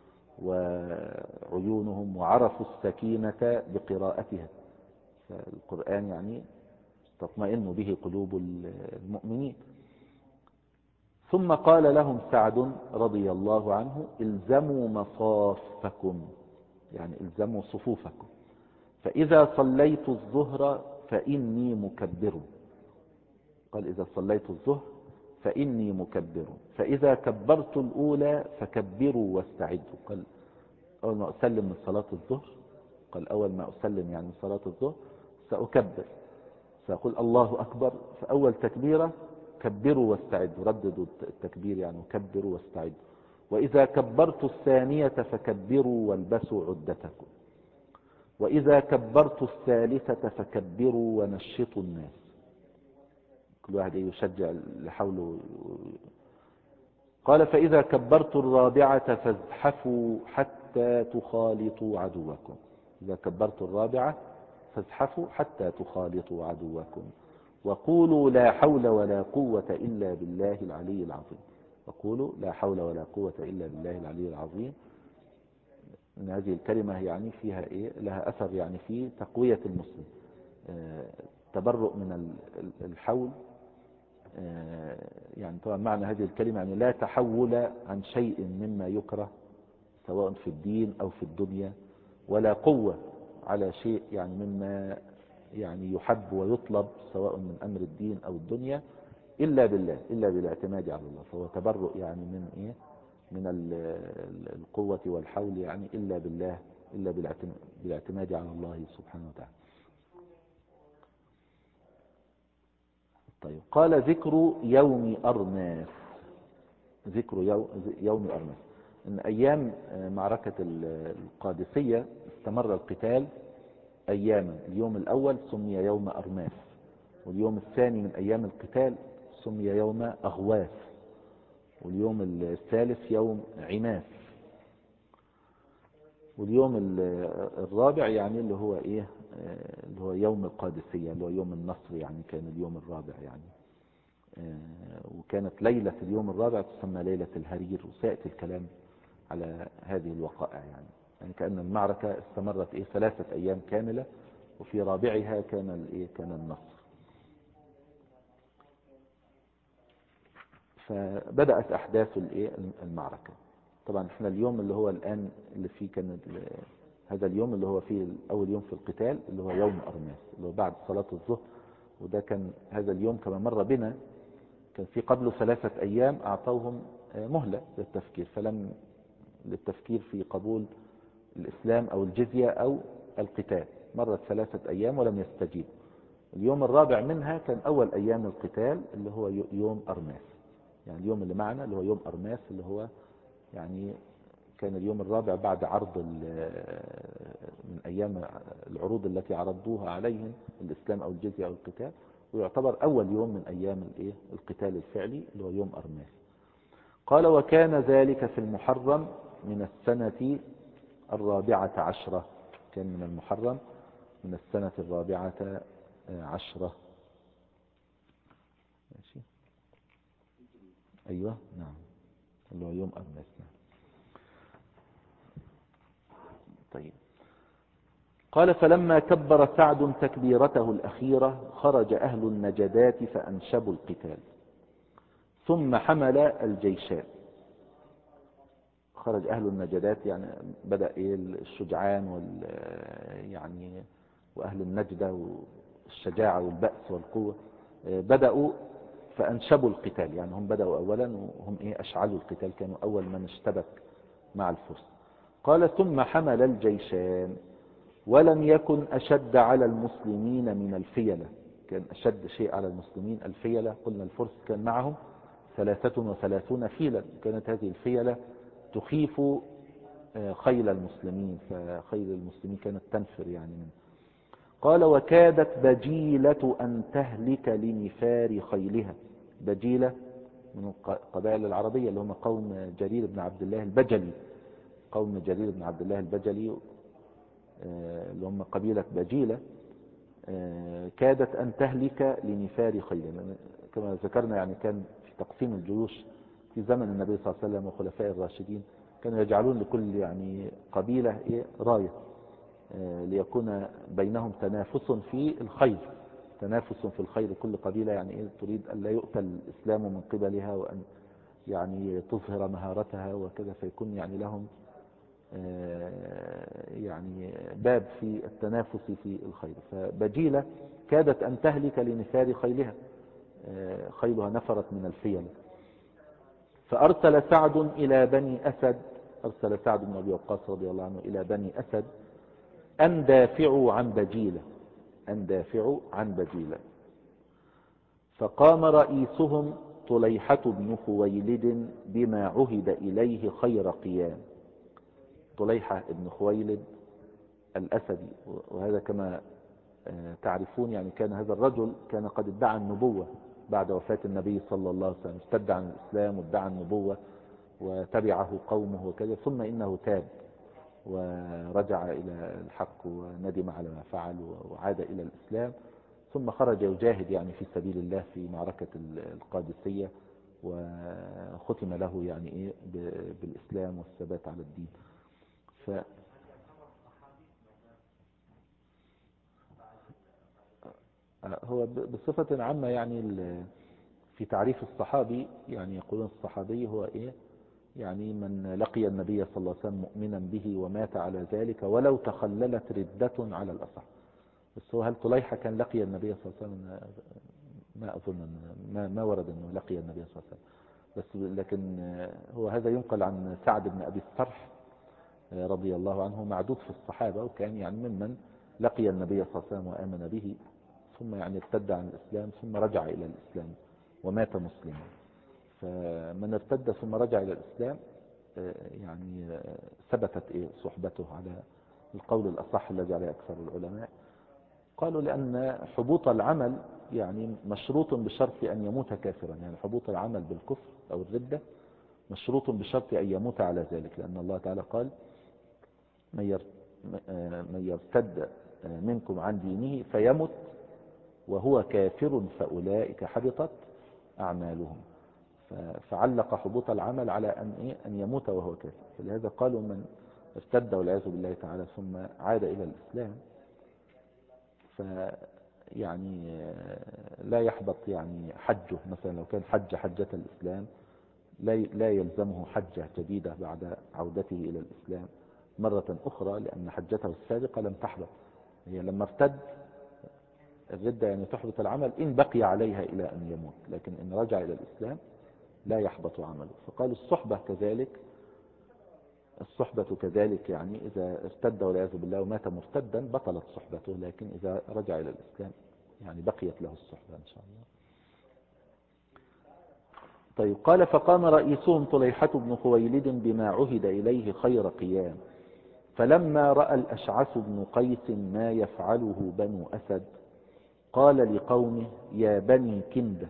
وعيونهم وعرفوا السكينة بقراءتها. فالقرآن يعني تطمئن به قلوب المؤمنين. ثم قال لهم سعد رضي الله عنه الزموا مصافكم يعني الزموا صفوفكم فإذا صليت الظهر فإني مكبر. قال إذا صليت الظهر فإني مكبر فإذا كبرت الأولى فكبروا واستعدوا. قال أول ما أسلم من صلاة الظهر أول ما أسلم يعني من صلاة الظهر سأكبر سأقول الله أكبر فأول تكبيرة كبروا واستعدوا رددوا التكبير يعني وكبروا واستعدوا. وإذا كبرت الثانية فكبروا والبسوا عدتكم. وإذا كبرت الثالثة فكبروا ونشطوا الناس. كل واحد يشجع لحوله. قال فإذا كبرت الرابعة فازحفوا حتى تخالطوا عدوكم. إذا كبرت الرابعة فازحفوا حتى تخالطوا عدوكم وقولوا لا حول ولا قوة إلا بالله العلي العظيم. وقولوا لا حول ولا قوة إلا بالله العلي العظيم. إن هذه الكلمة يعني فيها لها أثر يعني في تقوية المسلم، تبرؤ من الحول. يعني طبعا معنى هذه الكلمة يعني لا تحول عن شيء مما يكره سواء في الدين أو في الدنيا، ولا قوة على شيء يعني مما يعني يحب ويطلب سواء من أمر الدين أو الدنيا إلا بالله، إلا بالاعتماد على الله. فهو تبرؤ يعني من القوة والحول يعني إلا بالله، إلا بالاعتماد على الله سبحانه وتعالى. طيب قال ذكر يوم أرماس. ذكر يوم أرماس إن أيام معركة القادسية استمر القتال أياما. اليوم الأول سمي يوم أرماس، واليوم الثاني من أيام القتال سمي يوم أغواث، واليوم الثالث يوم عماس، واليوم الرابع يعني اللي هو اللي هو يوم القادسية اللي هو يوم النصر، يعني كان اليوم الرابع يعني. وكانت ليلة اليوم الرابع تسمى ليلة الهرير، وسيأتي الكلام على هذه الوقائع يعني كأن المعركة استمرت 3 أيام كاملة، وفي رابعها كان النصر. فبدأت أحداث المعركة. طبعا احنا اليوم اللي هو الآن اللي فيه كان هذا اليوم اللي هو فيه أول يوم في القتال اللي هو يوم أرماس اللي هو بعد صلاة الظهر. وده كان هذا اليوم كما مر بنا كان في قبله 3 أيام أعطوهم مهلة للتفكير في قبول الإسلام أو الجزية أو القتال. مرت 3 أيام ولم يستجيبوا. اليوم الرابع منها كان أول أيام القتال اللي هو يوم أرماس. يعني اليوم اللي معنا اللي هو يوم أرماس اللي هو يعني كان اليوم الرابع بعد عرض من أيام العروض التي عرضوها عليهم الإسلام أو الجزية أو القتال، ويعتبر أول يوم من أيام القتال الفعلي اللي هو يوم أرماس. قال وكان ذلك في المحرم من السنة 14. كان من المحرم من السنة 14. ماشي. أيوة نعم اللي هو يوم أرماس. نعم. طيب قال فلما كبر سعد تكبيرته الأخيرة خرج أهل النجدات فأنشبوا القتال ثم حمل الجيشان. خرج أهل النجدات يعني بدأ الشجعان يعني وأهل النجدة والشجاعة والبأس والقوة بدأوا فأنشبوا القتال. يعني هم بدأوا أولا وهم أشعلوا القتال، كانوا أول من اشتبك مع الفرس. قال ثم حمل الجيشان ولم يكن أشد على المسلمين من الفيلة. كان أشد شيء على المسلمين الفيلة. قلنا الفرس كان معهم 33 فيلا، كانت هذه الفيلة تخيف خيل المسلمين، فخيل المسلمين كانت تنفر يعني منه. قال وكادت بجيلة أن تهلك لنفار خيلها. بجيلة من القبائل العربية اللي هم قوم جرير بن عبد الله البجلي. قوم جرير بن عبد الله البجلي اللي هم قبيلة بجيلة كادت أن تهلك لنفار خيلها. كما ذكرنا يعني كان في تقسيم الجيوش في زمن النبي صلى الله عليه وسلم وخلفاء الراشدين كانوا يجعلون لكل يعني قبيلة راية ليكون بينهم تنافس في الخير. تنافس في الخير، كل قبيلة يعني تريد أن لا يؤتى الإسلام من قبلها وأن يعني تظهر مهارتها وكذا، فيكون يعني لهم يعني باب في التنافس في الخير. فبجيلة كادت أن تهلك لنفار خيلها، خيلها نفرت من الفيل. فأرسل سعد إلى بني أسد، أرسل سعد بن أبي وقاص رضي الله عنه إلى بني أسد أن دافعوا عن بجيلة، أن دافعوا عن بجيلة. فقام رئيسهم طليحة بن خويلد بما عهد إليه خير قيام. طليحة بن خويلد الأسدي، وهذا كما تعرفون يعني كان هذا الرجل كان قد ادعى النبوة بعد وفاة النبي صلى الله عليه وسلم، ارتد عن الإسلام وادعى النبوة وتبعه قومه وكذا، ثم إنه تاب ورجع إلى الحق وندم على ما فعل وعاد إلى الإسلام، ثم خرج يجاهد يعني في سبيل الله في معركة القادسية، وختم له يعني إيه بالإسلام والثبات على الدين. هو بصفة عامة يعني في تعريف الصحابي يعني يقولون الصحابي هو إيه يعني من لقي النبي صلى الله عليه وسلم مؤمنا به ومات على ذلك ولو تخللت ردة على الأصح. بس هو هل طليحة كان لقي النبي صلى الله عليه وسلم؟ ما أظن ما ورد أنه لقي النبي صلى الله عليه وسلم. بس لكن هو هذا ينقل عن سعد بن أبي الصرح رضي الله عنه، معدود في الصحابة، وكان يعني ممن لقي النبي صلى الله عليه وسلم وآمن به، ثم يعني ارتد عن الإسلام ثم رجع إلى الإسلام ومات مسلما. فمن ارتد ثم رجع إلى الإسلام يعني ثبتت صحبته على القول الأصح الذي عليه أكثر العلماء. قالوا لأن حبوط العمل يعني مشروط بشرط أن يموت كافرا، يعني حبوط العمل بالكفر أو الردة مشروط بشرط أن يموت على ذلك، لأن الله تعالى قال من يرتد منكم عن دينه فيمت وهو كافر فأولئك حبطت أعمالهم. فعلق حبوط العمل على أن يموت وهو كافر. فلهذا قالوا من ارتد والعياذ بالله تعالى ثم عاد إلى الإسلام فيعني لا يحبط يعني حجه، مثلا لو كان حجة الإسلام لا يلزمه حجة جديدة بعد عودته إلى الإسلام مرة أخرى، لأن حجته السابقة لم تحبط. هي لما ارتد الردة يعني تحبط العمل إن بقي عليها إلى أن يموت، لكن إن رجع إلى الإسلام لا يحبط عمله. فقالوا الصحبة كذلك، يعني إذا ارتد والعياذ بالله ومات مرتدا بطلت صحبته، لكن إذا رجع إلى الإسلام يعني بقيت له الصحبة إن شاء الله. طيب قال فقام رئيسهم طليحة بن خويلد بما عهد إليه خير قيام، فلما رأى الأشعث بن قيس ما يفعله بنو أسد قال لقومه يا بني كندة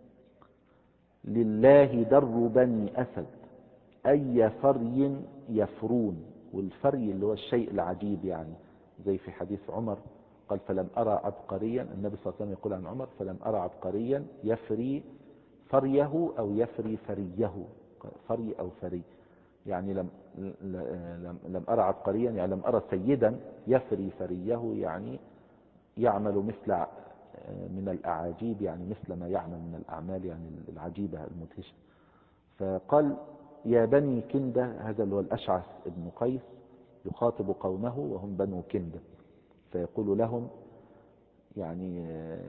لله در بني أسد أي فري يفرون. والفري اللي هو الشيء العجيب، يعني زي في حديث عمر قال فلم أرى عبقريا، النبي صلى الله عليه وسلم يقول عن عمر فلم أرى عبقريا يفري فريه أو يفري فريه، فري أو فري، يعني لم أرى عبقريا يعني لم أرى سيدا يفري فريه، يعني يعمل مثل من الأعاجيب، يعني مثل ما يعمل من الأعمال يعني العجيبة المدهشة. فقال يا بني كندة، هذا اللي هو الأشعث بن قيس يخاطب قومه وهم بنو كندة، فيقول لهم يعني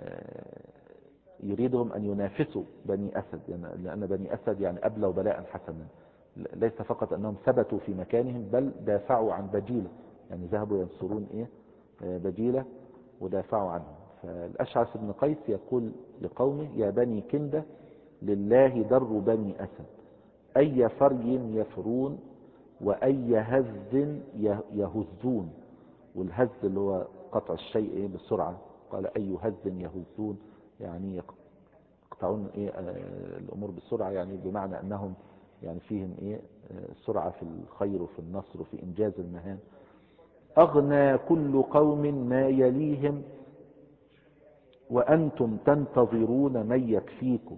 يريدهم أن ينافسوا بني أسد، يعني لأن بني أسد يعني أبلوا بلاء حسنا، ليس فقط أنهم ثبتوا في مكانهم بل دافعوا عن بجيلة، يعني ذهبوا ينصرون بجيلة ودافعوا عنهم. فالأشعث بن قيس يقول لقومه يا بني كندة لله در بني أسد أي فري يفرون وأي هز يهزون. والهز اللي هو قطع الشيء بسرعة، قال أي هز يهزون يعني يقطعون الأمور بسرعة، يعني بمعنى أنهم يعني فيهم سرعة في الخير وفي النصر وفي إنجاز المهام. أغنى كل قوم ما يليهم وأنتم تنتظرون من يكفيكم.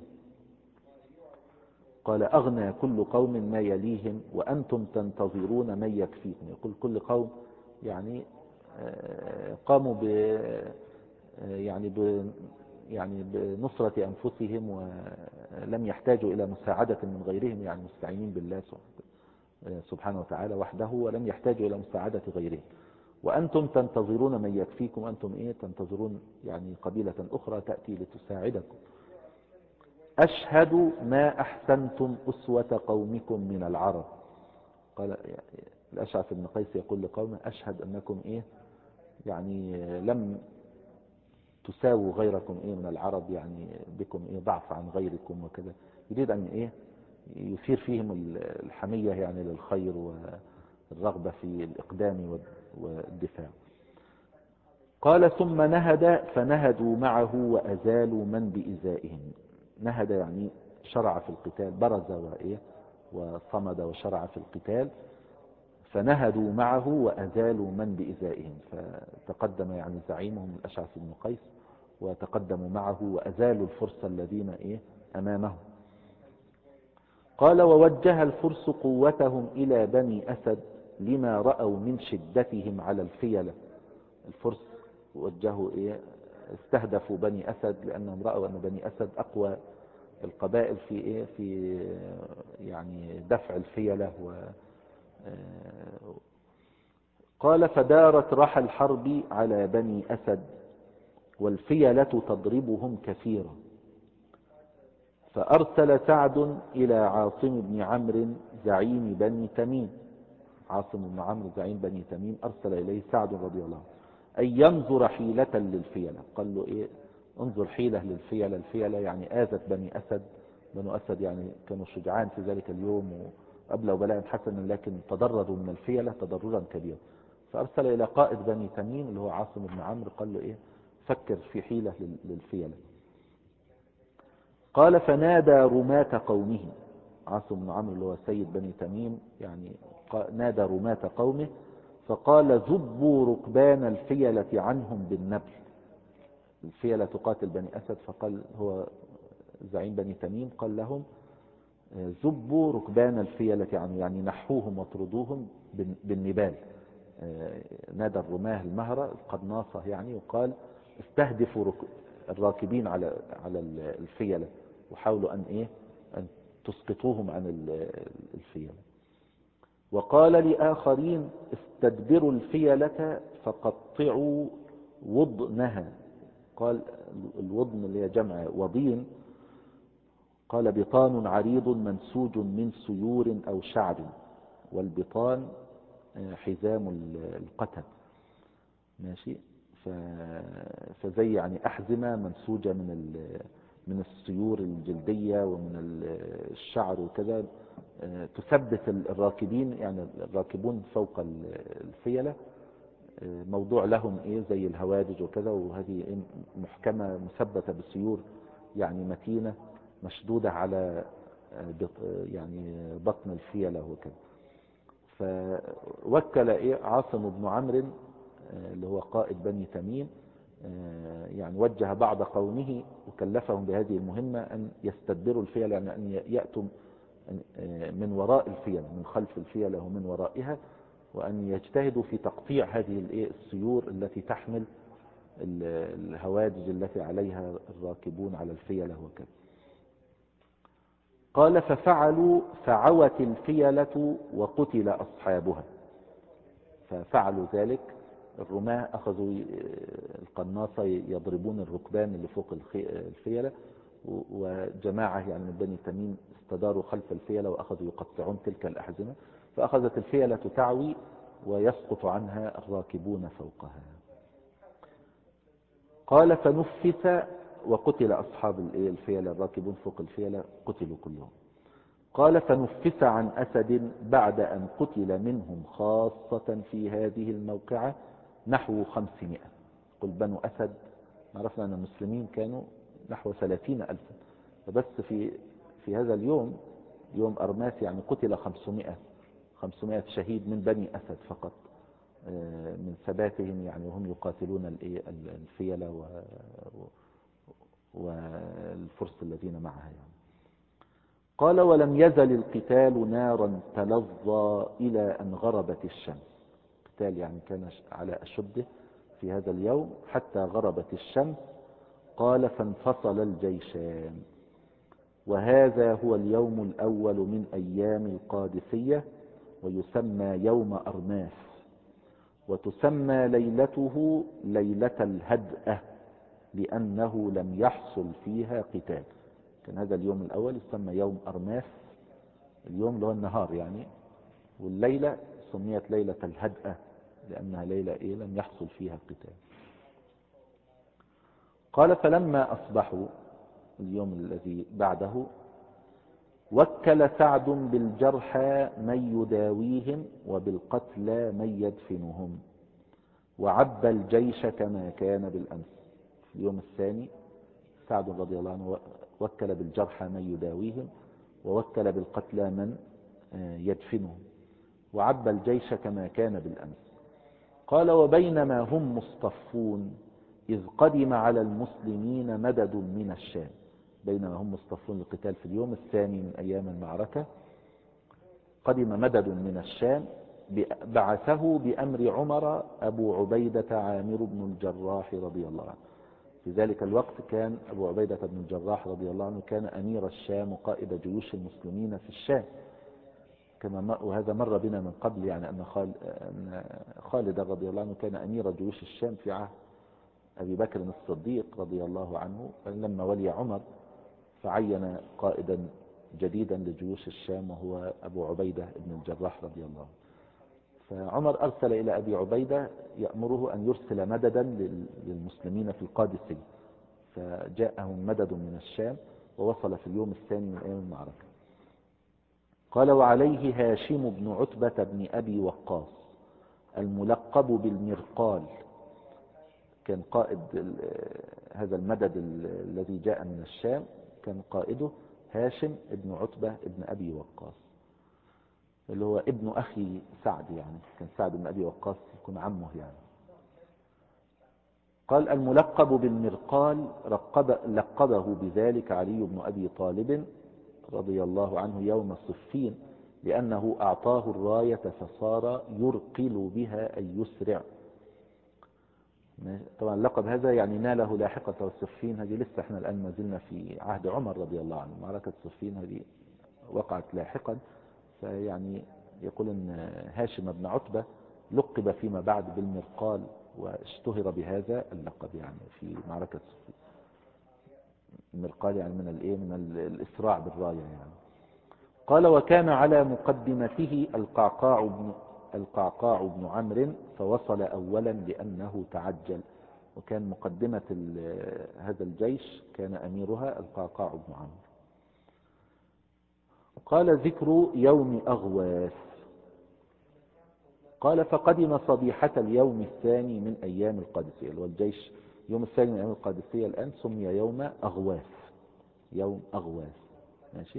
قال أغنى كل قوم ما يليهم وأنتم تنتظرون من يكفيكم. يقول كل قوم يعني قاموا يعني بنصرة أنفسهم ولم يحتاجوا إلى مساعدة من غيرهم، يعني مستعينين بالله سبحانه وتعالى وحده ولم يحتاجوا إلى مساعدة غيرهم. وأنتم تنتظرون من يكفيكم، أنتم تنتظرون يعني قبيلة أخرى تأتي لتساعدكم. أشهد ما أحسنتم أسوة قومكم من العرب. قال الأشعث بن قيس يقول لقومه أشهد أنكم يعني لم تساووا غيركم من العرب، يعني بكم ضعف عن غيركم وكذا. يريد أن يثير فيهم الحمية يعني للخير والرغبة في الإقدام والدفاع. قال ثم نهد فنهدوا معه وأزالوا من بإزائهم. نهد يعني شرع في القتال، برز وصمد وشرع في القتال، فنهدوا معه وأزالوا من بإزائهم، فتقدم يعني زعيمهم الأشعث بن قيس وتقدموا معه وأزالوا الفرس الذين أمامهم. قال ووجه الفرس قوتهم إلى بني أسد لما رأوا من شدتهم على الفيلة. الفرس وجهوا استهدفوا بني أسد لأنهم رأوا أن بني أسد أقوى القبائل في يعني دفع الفيلة قال فدارت رحى الحرب على بني أسد والفيلة تضربهم كثيرا، فأرسل سعد إلى عاصم بن عمرو زعيم بني تميم. عاصم بن عمرو زعيم بني تميم أرسل إليه سعد رضي الله عنه أن ينظر حيلة للفيلة. قال له انظر حيلة للفيلة. الفيلة يعني آذت بني أسد. بنو أسد يعني كانوا شجعان في ذلك اليوم وأبلغوا بلاء حسنا، لكن تضرروا من الفيلة تضررا كبيرا. فأرسل إلى قائد بني تميم اللي هو عاصم بن عمرو، قال له فكر في حيلة للفيلة. قال فنادى رماة قومه. عاصم بن عمرو اللي هو سيد بني تميم يعني نادى رماة قومه فقال زبوا ركبان الفيلة عنهم بالنبل. الفيلة تقاتل بني أسد، فقال هو زعيم بني تميم قال لهم زبوا ركبان الفيلة عنهم، يعني نحوهم واطردوهم بالنبال. نادى الرماه المهرة القناصة يعني، وقال استهدفوا الراكبين على الفيلة وحاولوا أن تسقطوهم عن الفيلة. وقال لآخرين استدبروا الفيلة فقطعوا وضنها. قال الوضن اللي هي جمع وضين. قال بطان عريض منسوج من سيور أو شعر، والبطان حزام القتل ماشي. فزي يعني أحزمة منسوجة من السيور الجلدية ومن الشعر وكذا، تثبت الراكبين يعني الراكبون فوق الفيلة، موضوع لهم زي الهوادج وكذا، وهذه محكمة مثبتة بسيور يعني متينة مشدودة على يعني بطن الفيلة وكذا. فوكل عاصم بن عمرو اللي هو قائد بني تميم يعني وجه بعض قومه وكلفهم بهذه المهمة أن يستدبروا الفيلة، يعني أن يأتوا من وراء الفيلة، من خلف الفيلة ومن ورائها، وأن يجتهدوا في تقطيع هذه السيور التي تحمل الهوادج التي عليها الراكبون على الفيلة وكذا. قال ففعلوا فعوت الفيلة وقتل أصحابها. ففعلوا ذلك، الرماة أخذوا القناصة يضربون الركبان اللي فوق الفيلة، وجماعة يعني من بني تميم استداروا خلف الفيلة وأخذوا يقطعون تلك الأحزمة، فأخذت الفيلة تعوي ويسقط عنها الراكبون فوقها. قال فنفث وقتل أصحاب الفيلة، الراكبون فوق الفيلة قتلوا كلهم. قال فنفث عن أسد بعد أن قتل منهم خاصة في هذه الموقعة نحو 500. قل بنو أسد عرفنا أن المسلمين كانوا نحو 30,000، فبس في هذا اليوم يوم أرماس يعني قتل 500 شهيد من بني أسد فقط، من ثباتهم يعني وهم يقاتلون الفيلة والفرس الذين معها يعني. قال ولم يزل القتال نارا تلظى إلى أن غربت الشمس. القتال يعني كان على أشده في هذا اليوم حتى غربت الشمس. قال فانفصل الجيشان، وهذا هو اليوم الأول من أيام القادسية، ويسمى يوم أرماس، وتسمى ليلته ليلة الهدأة لأنه لم يحصل فيها قتال. كان هذا اليوم الأول يسمى يوم أرماس، اليوم اللي هو النهار يعني، والليلة سميت ليلة الهدأة لأنها ليلة لم يحصل فيها قتال. قال فلما أصبحوا اليوم الذي بعده وكل سعد بالجرحى من يداويهم وبالقتلى من يدفنهم، وعب الجيش كما كان بالأمس. في اليوم الثاني سعد رضي الله عنه وكل بالجرحى من يداويهم، ووكل بالقتلى من يدفنهم، وعبى الجيش كما كان بالأمس. قال وبينما هم مصطفون إذ قدم على المسلمين مدد من الشام. بينما هم مصطفون للقتال في اليوم الثاني من أيام المعركة، قدم مدد من الشام بعثه بأمر عمر أبو عبيدة عامر بن الجراح رضي الله عنه. في ذلك الوقت كان أبو عبيدة بن الجراح رضي الله عنه كان أمير الشام وقائد جيوش المسلمين في الشام، وهذا مر بنا من قبل، يعني أن خالد رضي الله عنه كان أمير جيوش الشام في عهد أبي بكر الصديق رضي الله عنه. فلما ولي عمر فعين قائدا جديدا لجيوش الشام وهو أبو عبيدة بن الجراح رضي الله عنه. فعمر أرسل إلى أبي عبيدة يأمره أن يرسل مددا للمسلمين في القادسية، فجاءهم مدد من الشام ووصل في اليوم الثاني من أيام المعركة. قال وعليه هاشم بن عتبة بن أبي وقاص الملقب بالمرقال، كان قائد هذا المدد الذي جاء من الشام، كان قائده هاشم بن عتبة بن أبي وقاص اللي هو ابن أخي سعد، يعني كان سعد بن أبي وقاص يكون عمه يعني. قال الملقب بالمرقال لقبه بذلك علي بن أبي طالب رضي الله عنه يوم صفين، لأنه أعطاه الراية فصار يرقل بها أي يسرع. طبعا اللقب هذا يعني ناله لاحقا. والصفين هذه لسه احنا الآن ما زلنا في عهد عمر رضي الله عنه، معركة صفين هذه وقعت لاحقا. فيعني يقول ان هاشم بن عتبة لقب فيما بعد بالمرقال واشتهر بهذا اللقب يعني في معركة صفين. المرقال يعني من الإسراع بالراية يعني. قال وكان على مقدمته القعقاع بن عمرو فوصل أولا لأنه تعجل. وكان مقدمة هذا الجيش كان أميرها القعقاع بن عمرو. قال ذكر يوم أغواث. قال فقدم صبيحة اليوم الثاني من أيام القادسية، اللي هو الجيش يوم الثاني من أيام القادسية الآن سمي يوم أغواث، يوم أغواث ماشي.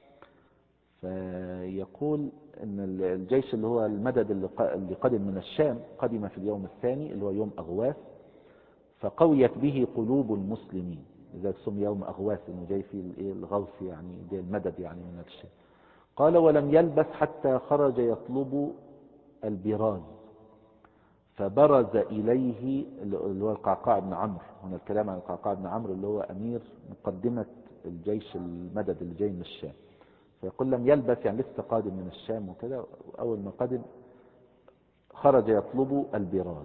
فيقول ان الجيش اللي هو المدد اللي قدم من الشام قدم في اليوم الثاني اللي هو يوم أغواث، فقويت به قلوب المسلمين، لذلك سمي يوم أغواث انه جاي فيه الغوث يعني جاي المدد يعني من الشام. قال ولم يلبث حتى خرج يطلب البراز، فبرز إليه اللي هو القعقاع بن عمرو. هنا الكلام عن القعقاع بن عمرو اللي هو أمير مقدمة الجيش المدد اللي جاي من الشام. فيقول لم يلبث يعني لسه قادم من الشام وكذا، أول ما قدم خرج يطلب البراز،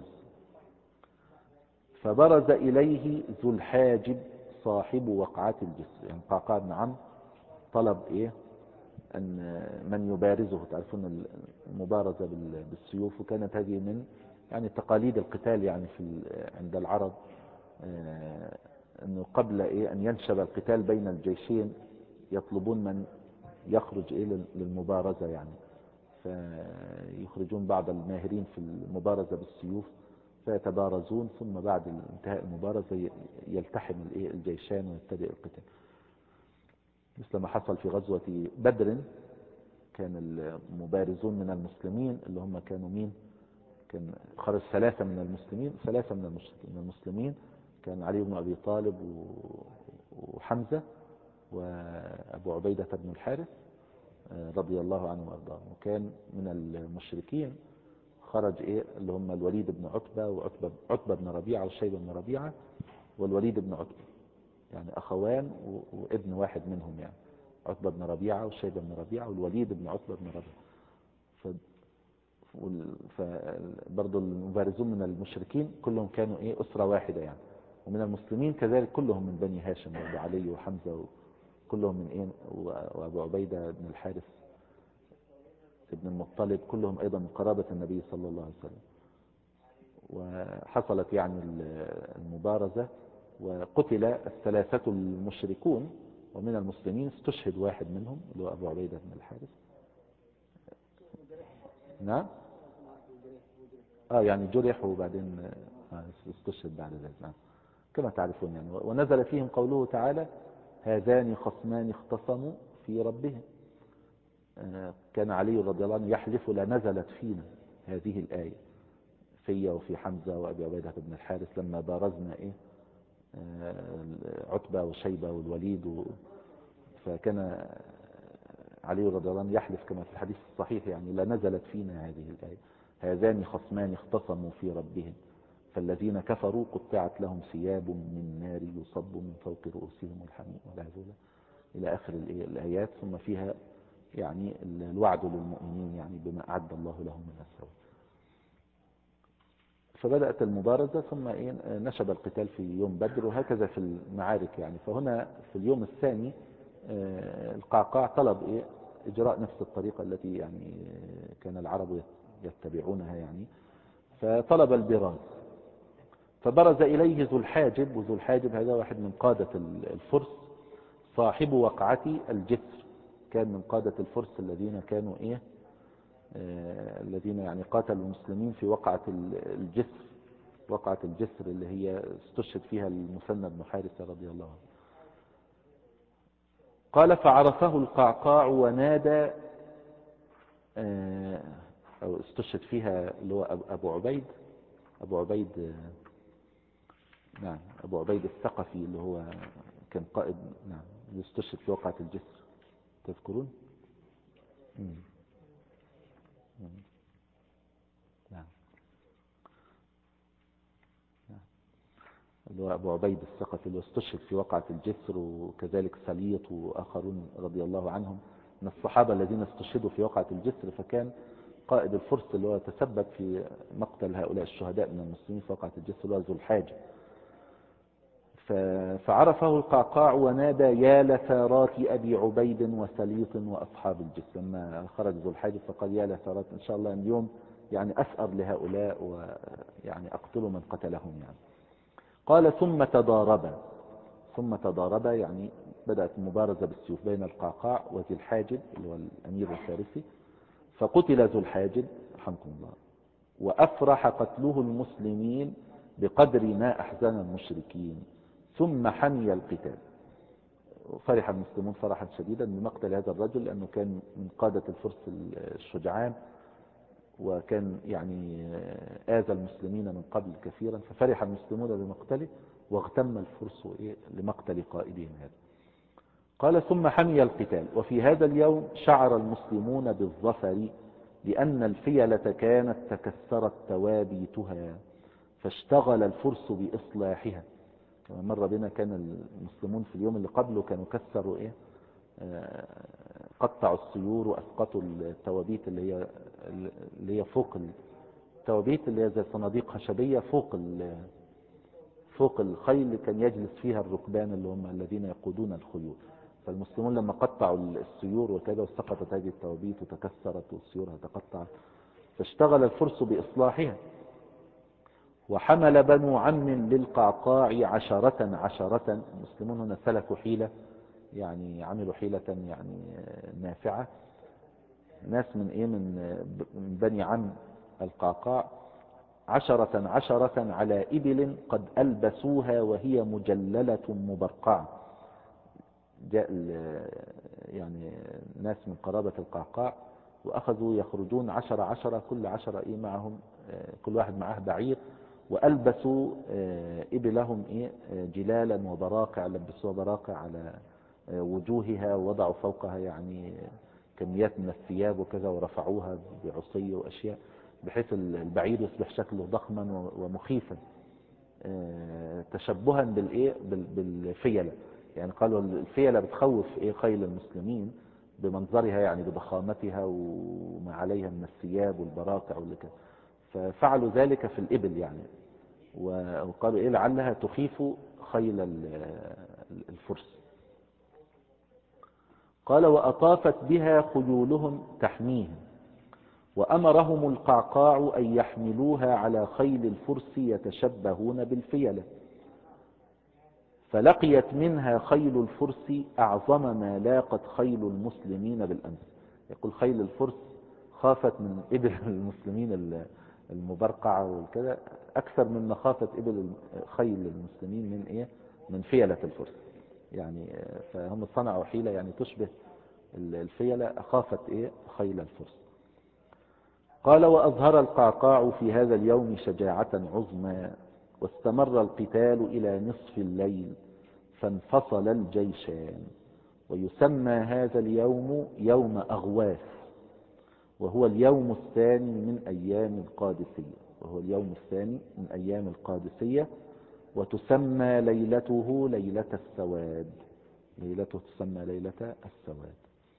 فبرز إليه ذو الحاجب صاحب وقعة الجسر. يعني القعقاع بن عمرو طلب أن من يبارزه. تعرفون المبارزة بالسيوف، وكانت هذه من يعني تقاليد القتال يعني عند العرب، أنه قبل أن ينشب القتال بين الجيشين يطلبون من يخرج للمبارزة يعني، فيخرجون بعض الماهرين في المبارزة بالسيوف فيتبارزون، ثم بعد انتهاء المبارزة يلتحم الجيشان ويبتدئ القتال، مثل ما حصل في غزوة بدر. كان المبارزون من المسلمين اللي هم كانوا مين؟ كان خرج ثلاثة من المسلمين، كان علي بن أبي طالب وحمزة وأبو عبيدة بن الحارث رضي الله عنه وأرضاه. وكان من المشركين خرج اللي هم الوليد بن عتبة وعتبة بن ربيعة والشيبة بن ربيعة والوليد بن عتبة، يعني أخوان وابن واحد منهم، يعني عتبة بن ربيعة والشيبة بن ربيعة والوليد بن عتبة بن ربيعة. فبرضو المبارزون من المشركين كلهم كانوا أسرة واحدة يعني. ومن المسلمين كذلك كلهم من بني هاشم، وابو علي وحمزة كلهم من وابو عبيدة بن الحارث ابن المطلب كلهم أيضا من قرابة النبي صلى الله عليه وسلم. وحصلت يعني المبارزة وقتل الثلاثة المشركون، ومن المسلمين استشهد واحد منهم اللي هو أبو عبيدة بن الحارث. نعم يعني جرح وبعدين استشهد بعد ذلك. نعم كما تعرفون يعني. ونزل فيهم قوله تعالى هذان خصمان اختصموا في ربهم. كان علي رضي الله عنه يحلف لنزلت فينا هذه الآية، في وفي حمزة وأبي عبيدة بن الحارث لما بارزنا عتبة وشيبة والوليد فكان علي رضي الله عنه يحلف كما في الحديث الصحيح يعني لنزلت فينا هذه الآية، هذان خصمان اختصموا في ربهم فالذين كفروا قطعت لهم ثياب من نار يصب من فوق رؤوسهم الحميم والعذاب إلى آخر الآيات. ثم فيها يعني الوعد للمؤمنين يعني بما أعد الله لهم من الثواب. فبدأت المبارزة ثم نشب القتال في يوم بدر، وهكذا في المعارك يعني. فهنا في اليوم الثاني القعقاع طلب إجراء نفس الطريقة التي يعني كان العرب يتبعونها يعني، فطلب البراز. فبرز إليه ذو الحاجب، وذو الحاجب هذا واحد من قادة الفرس صاحب وقعة الجسر، كان من قادة الفرس الذين كانوا الذين يعني قاتلوا المسلمين في وقعة الجسر، وقعة الجسر اللي هي استشهد فيها المثنى بن حارثة رضي الله عنه. قال فعرفه القعقاع ونادى، أو استشهد فيها اللي هو أبو عبيد نعم أبو عبيد الثقفي اللي هو كان قائد نعم اللي استشهد في وقعة الجسر، تذكرون؟ نعم اللي هو أبو عبيد الثقفي اللي استشهد في وقعة الجسر، وكذلك سليط وآخرون رضي الله عنهم من الصحابة الذين استشهدوا في وقعة الجسر. فكان قائد الفرس اللي هو تسبب في مقتل هؤلاء الشهداء من المسلمين في وقعة الجسر اللي هو ذو الحاجة. فعرفه القعقاع ونادى يا لثارات أبي عبيد وسليط وأصحاب الجسر. لما خرج ذو الحاجة فقال يا لثارات، إن شاء الله اليوم يعني أثأر لهؤلاء ويعني أقتل من قتلهم يعني. قال ثم تضاربا يعني بدأت المبارزة بالسيوف بين القعقاع وذي الحاجب اللي هو الأمير الفارسي، فقتل ذو الحاجب رحمكم الله، وأفرح قتله المسلمين بقدر ما أحزن المشركين، ثم حمي القتال. فرح المسلمون فرحا شديدا بمقتل هذا الرجل لأنه كان من قادة الفرس الشجعان، وكان يعني آذى المسلمين من قبل كثيرا، ففرح المسلمون بمقتله واغتم الفرس لمقتل قائدهم هذا. قال ثم حمي القتال، وفي هذا اليوم شعر المسلمون بالظفر لأن الفيلة كانت تكسرت توابيتها، فاشتغل الفرس بإصلاحها. كما مر بنا كان المسلمون في اليوم اللي قبله كانوا كسروا قطعوا السيور وأسقطوا التوابيت اللي هي فوق التوابيت اللي هي زي صناديق خشبية فوق الخيل كان يجلس فيها الركبان اللي هم الذين يقودون الخيول. فالمسلمون لما قطعوا السيور وكذا وسقطت هذه التوابيت وتكسرت والسيور تقطعت، فاشتغل الفرس بإصلاحها. وحمل بنو عم للقعقاع 10 المسلمون هنا سلكوا حيلة يعني عملوا حيلة يعني نافعة. ناس من بني عم القعقاع 10 على إبل قد ألبسوها وهي مجللة مبرقعة. جاء يعني ناس من قرابة القعقاع وأخذوا يخرجون 10 كل 10 معهم كل واحد معه بعير، وألبسوا إبلهم جلالا وبراقع، لبسوها براقع على وجوهها ووضعوا فوقها يعني كميات من الثياب وكذا، ورفعوها بعصي وأشياء بحيث البعير يصبح شكله ضخما ومخيفا تشبها بالفيلة. يعني قالوا الفيلة بتخوف خيل المسلمين بمنظرها يعني بضخامتها وما عليها من الثياب والبراقع والكذا، ففعلوا ذلك في الإبل يعني، وقالوا لعلها تخيف خيل الفرس. قال وأطافت بها خيولهم تحميهم، وأمرهم القعقاع أن يحملوها على خيل الفرس يتشبهون بالفيلة، فلقيت منها خيل الفرس أعظم ما لاقت خيل المسلمين بالأمس. يقول خيل الفرس خافت من إبل المسلمين المبرقعة والكذا أكثر مما خافت خيل المسلمين من فيلة الفرس. يعني فهم صنعوا حيلة يعني تشبه الفيلة، أخافت خيل الفرس. قال وأظهر القعقاع في هذا اليوم شجاعة عظمى، واستمر القتال إلى نصف الليل فانفصل الجيشان. ويسمى هذا اليوم يوم أغواث، وهو اليوم الثاني من أيام القادسية، وتسمى ليلته ليلة السواد. ليلته تسمى ليلة السواد.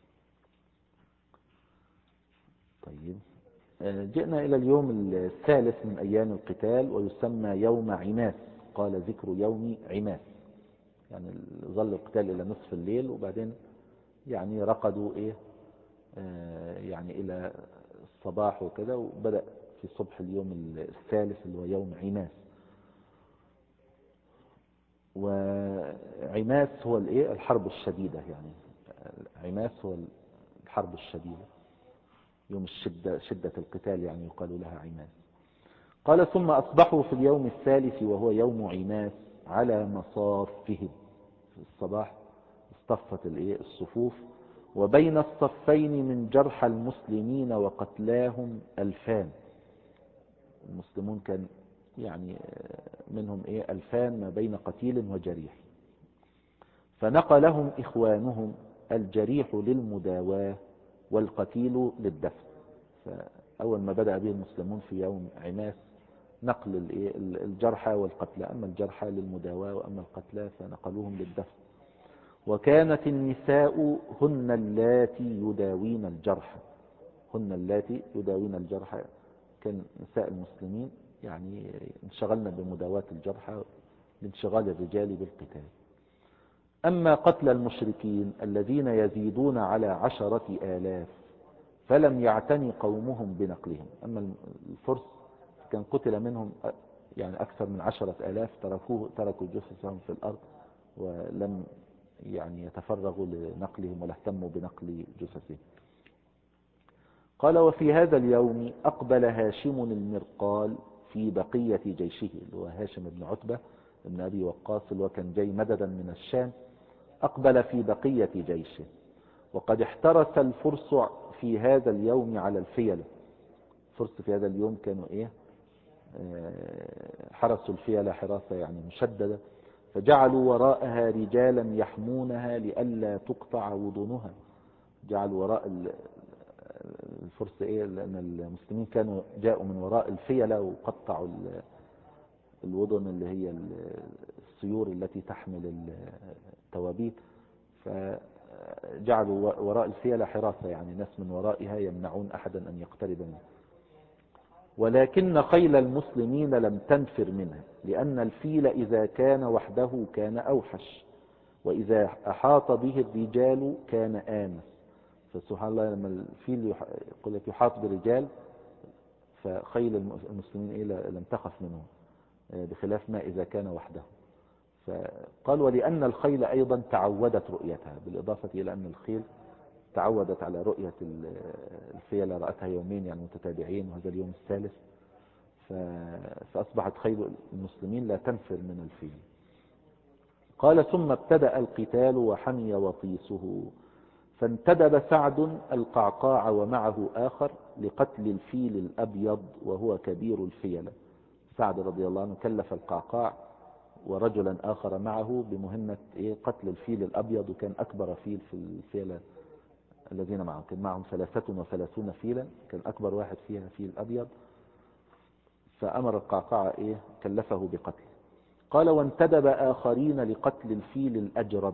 طيب، جئنا إلى اليوم الثالث من أيام القتال، ويسمى يوم عماس. قال ذكر يوم عماس، يعني ظل القتال إلى نصف الليل، وبعدين يعني رقدوا يعني إلى الصباح وكذا، وبدأ في صبح اليوم الثالث اللي هو يوم عماس. وعماس هو الحرب الشديدة، يعني عماس هو الحرب الشديدة، يوم شدة القتال، يعني يقال لها عماس. قال ثم أصبحوا في اليوم الثالث وهو يوم عماس على مصافهم. في الصباح اصطفت الصفوف، وبين الصفين من جرحى المسلمين وقتلاهم 2000. المسلمون كان يعني منهم 2000 ما بين قتيل وجريح. فنقلهم إخوانهم الجريح للمداواة والقتيل للدفن. فأول ما بدأ به المسلمون في يوم عماس نقل الجرحى والقتلى، أما الجرحى للمداواة وأما القتلى فنقلوهم للدفن. وكانت النساء هن اللاتي يداوين الجرحى. كان نساء المسلمين يعني انشغلنا بمداواة الجرحى لانشغال الرجال بالقتال. أما قتل المشركين الذين يزيدون على 10,000 فلم يعتني قومهم بنقلهم. أما الفرس كان قتل منهم يعني أكثر من 10,000، تركوا جثثهم في الأرض ولم يعني يتفرغوا لنقلهم ولا اهتموا بنقل جثثهم. قال وفي هذا اليوم أقبل هاشم المرقال في بقية جيشه، اللي هو هاشم بن عتبة بن أبي وقاص، اللي هو كان جاي مددا من الشام، أقبل في بقية جيشه. وقد احترس الفرس في هذا اليوم على الفيلة. الفرس في هذا اليوم كانوا حرسوا الفيلة حراسة يعني مشددة، فجعلوا وراءها رجالا يحمونها لئلا تقطع وضنها. جعلوا وراء الفرس لأن المسلمين كانوا جاءوا من وراء الفيلة وقطعوا الوضن اللي هي السيور التي تحمل التوابيت، فجعلوا وراء الفيلة حراسة، يعني ناس من ورائها يمنعون أحدا أن يقترب منها. ولكن خيل المسلمين لم تنفر منها، لأن الفيل إذا كان وحده كان أوحش، وإذا أحاط به الرجال كان آنس. فسبحان الله لما الفيل يقول لك يحاط برجال، فخيل المسلمين لم تخف منهم، بخلاف ما إذا كان وحده. فقال ولأن الخيل أيضا تعودت رؤيتها، بالإضافة إلى أن الخيل تعودت على رؤية الفيلة، رأتها يومين يعني متتابعين، وهذا اليوم الثالث، فأصبحت خيل المسلمين لا تنفر من الفيل. قال ثم ابتدأ القتال وحمي وطيسه، فانتدب سعد القعقاع ومعه آخر لقتل الفيل الأبيض وهو كبير الفيلة. سعد رضي الله عنه كلف القعقاع ورجلا آخر معه بمهمة قتل الفيل الأبيض، وكان أكبر فيل في الفيلة الذين معهم، كان معهم 33 فيلا، كان أكبر واحد فيها فيل أبيض، فأمر القعقاع كلفه بقتله. قال وانتدب آخرين لقتل الفيل الأجرب.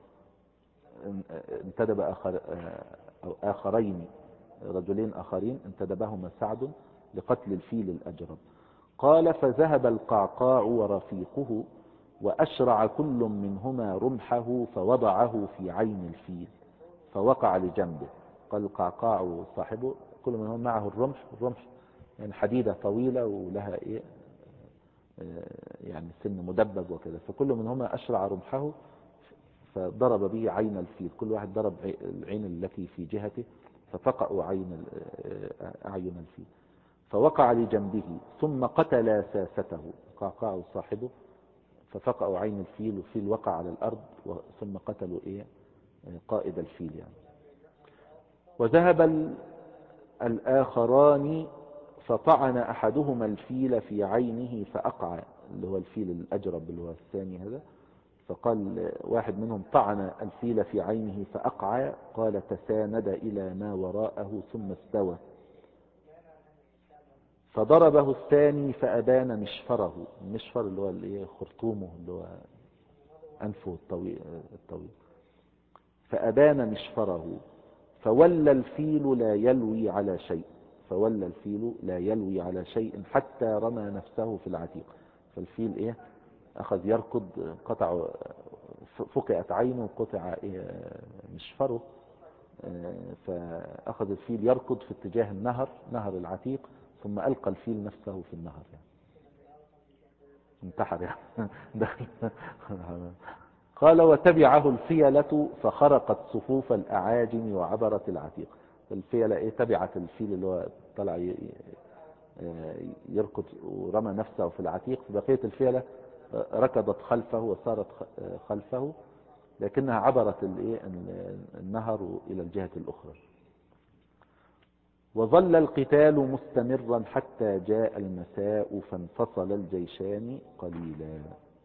انتدب آخرين، رجلين آخرين انتدبهما سعد لقتل الفيل الأجرب. قال فذهب القعقاع ورفيقه وأشرع كل منهما رمحه فوضعه في عين الفيل فوقع لجنبه. قال القعقاع وصاحبه كل منهم معه الرمح يعني حديدة طويلة ولها يعني سن مدبب وكذا، فكل منهما أشرع رمحه فضرب به عين الفيل، كل واحد ضرب العين التي في جهته ففقأوا أعين الفيل فوقع لجنبه، ثم قتل ساسته. القعقاع وصاحبه ففقأوا عين الفيل، والفيل وقع على الأرض، ثم قتلوا قائد الفيل يعني. وذهب الآخران فطعن أحدهما الفيل في عينه فأقع، اللي هو الفيل الأجرب اللي هو الثاني هذا. فقال واحد منهم: طعن الفيل في عينه فأقع. قال: تساند إلى ما وراءه ثم استوى. فضربه الثاني فأبان مشفره، المشفر اللي هو خرطومه، اللي هو أنفه الطويل. فأبان مشفره، فولى الفيل لا يلوي على شيء، فولى الفيل لا يلوي على شيء حتى رمى نفسه في العتيق. فالفيل أخذ يركض، قطع، فقعت عينه، قطع مشفره. فأخذ الفيل يركض في اتجاه النهر، نهر العتيق، ثم ألقى الفيل نفسه في النهر يعني. انتحر يعني. قال: وتبعه الفيلة فخرقت صفوف الأعاجم وعبرت العتيق. الفيلة تبعت الفيل اللي هو طلع يركض ورمى نفسه في العتيق. فبقية الفيلة ركضت خلفه وصارت خلفه، لكنها عبرت النهر إلى الجهة الأخرى. وظل القتال مستمرا حتى جاء المساء، فانفصل الجيشان قليلا.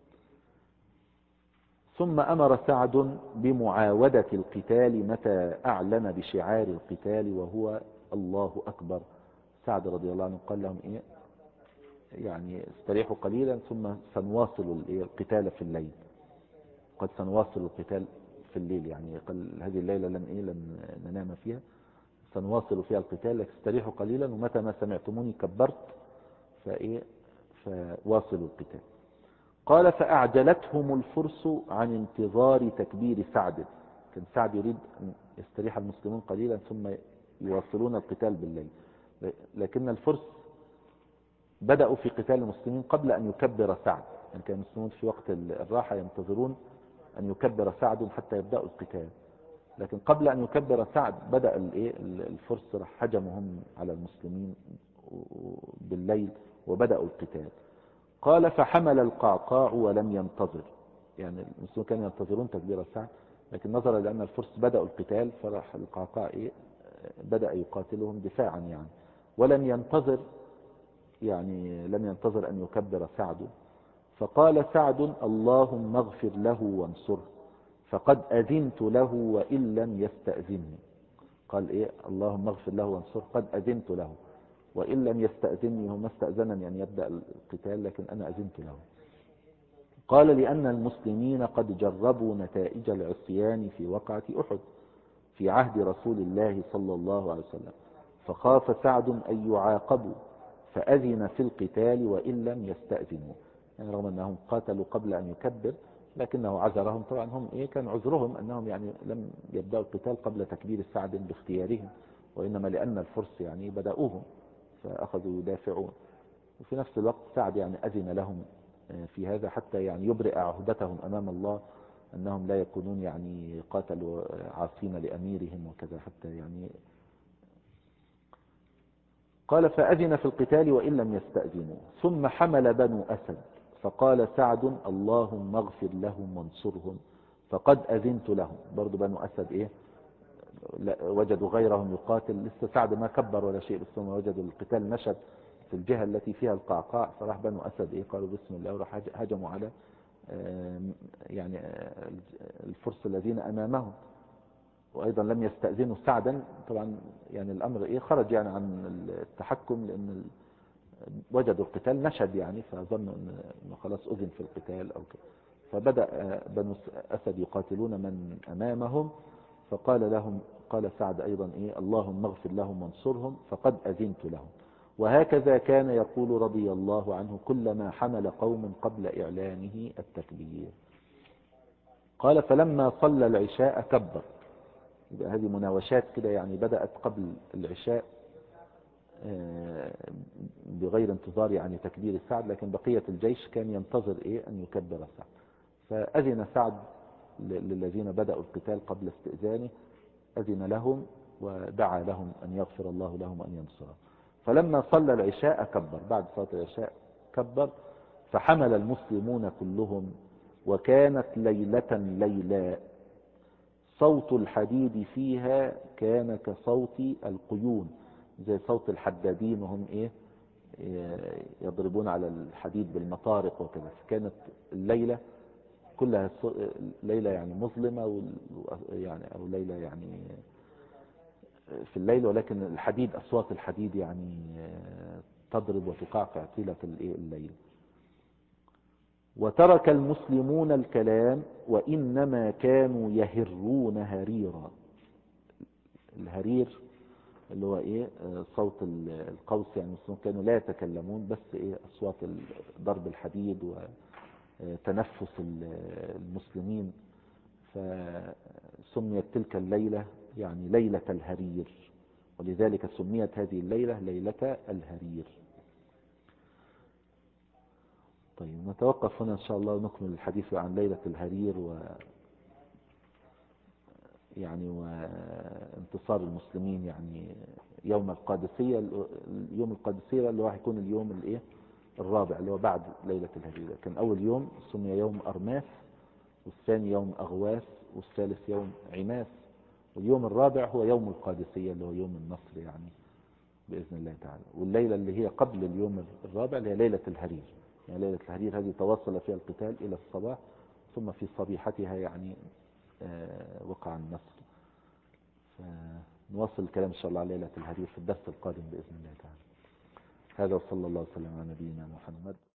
ثم أمر سعد بمعاودة القتال متى أعلن بشعار القتال وهو الله أكبر. سعد رضي الله عنه قال لهم يعني استريحوا قليلا ثم سنواصل القتال في الليل. قد سنواصل القتال في الليل، يعني قال هذه الليلة لن ننام فيها، سنواصل فيها القتال، لكن استريحوا قليلا، ومتى ما سمعتموني كبرت فواصلوا القتال. قال: فأعجلتهم الفرس عن انتظار تكبير سعد. كان سعد يريد أن يستريح المسلمون قليلا ثم يواصلون القتال بالليل، لكن الفرس بدأوا في قتال المسلمين قبل أن يكبر سعد. يعني كان المسلمون في وقت الراحة ينتظرون أن يكبر سعد حتى يبدأوا القتال، لكن قبل أن يكبر سعد بدأ الفرس هجمهم على المسلمين بالليل وبدأوا القتال. قال: فحمل القعقاع ولم ينتظر، يعني المسلمون كانوا ينتظرون تكبير سعد، لكن نظرا لأن الفرس بدأوا القتال فراح القعقاع بدأ يقاتلهم دفاعا يعني، ولم ينتظر، يعني لم ينتظر أن يكبر سعد. فقال سعد: اللهم اغفر له وانصره، فقد أذنت له وإن لم يستأذني. قال اللهم اغفر له وانصره، قد أذنت له وإن لم يستأذني، هم استأذنني أن يبدأ القتال لكن أنا أذنت له. قال: لأن المسلمين قد جربوا نتائج العصيان في وقعة أحد في عهد رسول الله صلى الله عليه وسلم، فخاف سعد أن يعاقبوا فأذن في القتال وإن لم يستأذنوا. يعني رغم أنهم قاتلوا قبل أن يكبر لكنه عذرهم. طبعا هم كان عذرهم أنهم يعني لم يبدأوا القتال قبل تكبير سعد باختيارهم، وإنما لأن الفرس يعني بدأوهم فأخذوا يدافعون. وفي نفس الوقت سعد يعني أذن لهم في هذا حتى يعني يبرئ عهدتهم أمام الله أنهم لا يكونون يعني قاتلوا عاصين لأميرهم وكذا، حتى يعني. قال: فأذن في القتال وإن لم يستأذنوا. ثم حمل بنو أسد، فقال سعد: اللهم اغفر لهم وانصرهم، فقد أذنت لهم. برضو بنو أسد وجدوا غيرهم يقاتل، لسه سعد ما كبر ولا شيء، بس هم وجدوا القتال نشد في الجهة التي فيها القعقاع، فراح بنو أسد قالوا بسم الله، وراح هجموا على يعني الفرس الذين أمامهم، وأيضا لم يستأذنوا سعدا. طبعا يعني الأمر خرج يعني عن التحكم، لأن وجدوا القتال نشد يعني، فظنوا أنه خلاص أذن في القتال أو كده. فبدأ بنو أسد يقاتلون من أمامهم، قال سعد أيضا اللهم اغفر لهم وانصرهم، فقد أذنت لهم. وهكذا كان يقول رضي الله عنه كلما حمل قوم قبل إعلانه التكبير. قال: فلما صلى العشاء كبر. هذه مناوشات كده يعني بدأت قبل العشاء بغير انتظار يعني تكبير سعد، لكن بقية الجيش كان ينتظر أن يكبر سعد. فأذن سعد للذين بدأوا القتال قبل استئذانه، أذن لهم ودعا لهم أن يغفر الله لهم وأن ينصرهم. فلما صلى العشاء كبر، بعد صلاة العشاء كبر. فحمل المسلمون كلهم، وكانت ليلة ليلا صوت الحديد فيها كان كصوت القيون، زي صوت الحدادين وهم يضربون على الحديد بالمطارق وكذا. فكانت الليلة كلها ليلة يعني مظلمة، يعني أو ليلة يعني في الليل، ولكن الحديد أصوات الحديد يعني تضرب وتقعقع طيلة الليل. وترك المسلمون الكلام وإنما كانوا يهرون هريرا. الهرير اللي هو صوت القوس، يعني المسلمون كانوا لا يتكلمون، بس أصوات ضرب الحديد وتنفس المسلمين. فسميت تلك الليلة يعني ليلة الهرير، ولذلك سميت هذه الليلة ليلة الهرير. طيب نتوقف هنا إن شاء الله ونكمل الحديث عن ليلة الهرير يعني وانتصار المسلمين يعني يوم القادسية. اليوم القادسية اللي راح يكون اليوم الرابع اللي هو بعد ليلة الهرير. كان أول يوم سمي يوم أرماس، والثاني يوم أغواس، والثالث يوم عماس، واليوم الرابع هو يوم القادسية اللي هو يوم النصر يعني بإذن الله تعالى. والليلة اللي هي قبل اليوم الرابع اللي هي ليلة الهرير. يعني ليلة الهرير هذه تواصل فيها القتال إلى الصباح، ثم في صبيحتها يعني وقع النصر. فنواصل الكلام إن شاء الله على ليلة الهرير في الدرس القادم بإذن الله تعالى. هذا وصلى الله وسلم على نبينا محمد.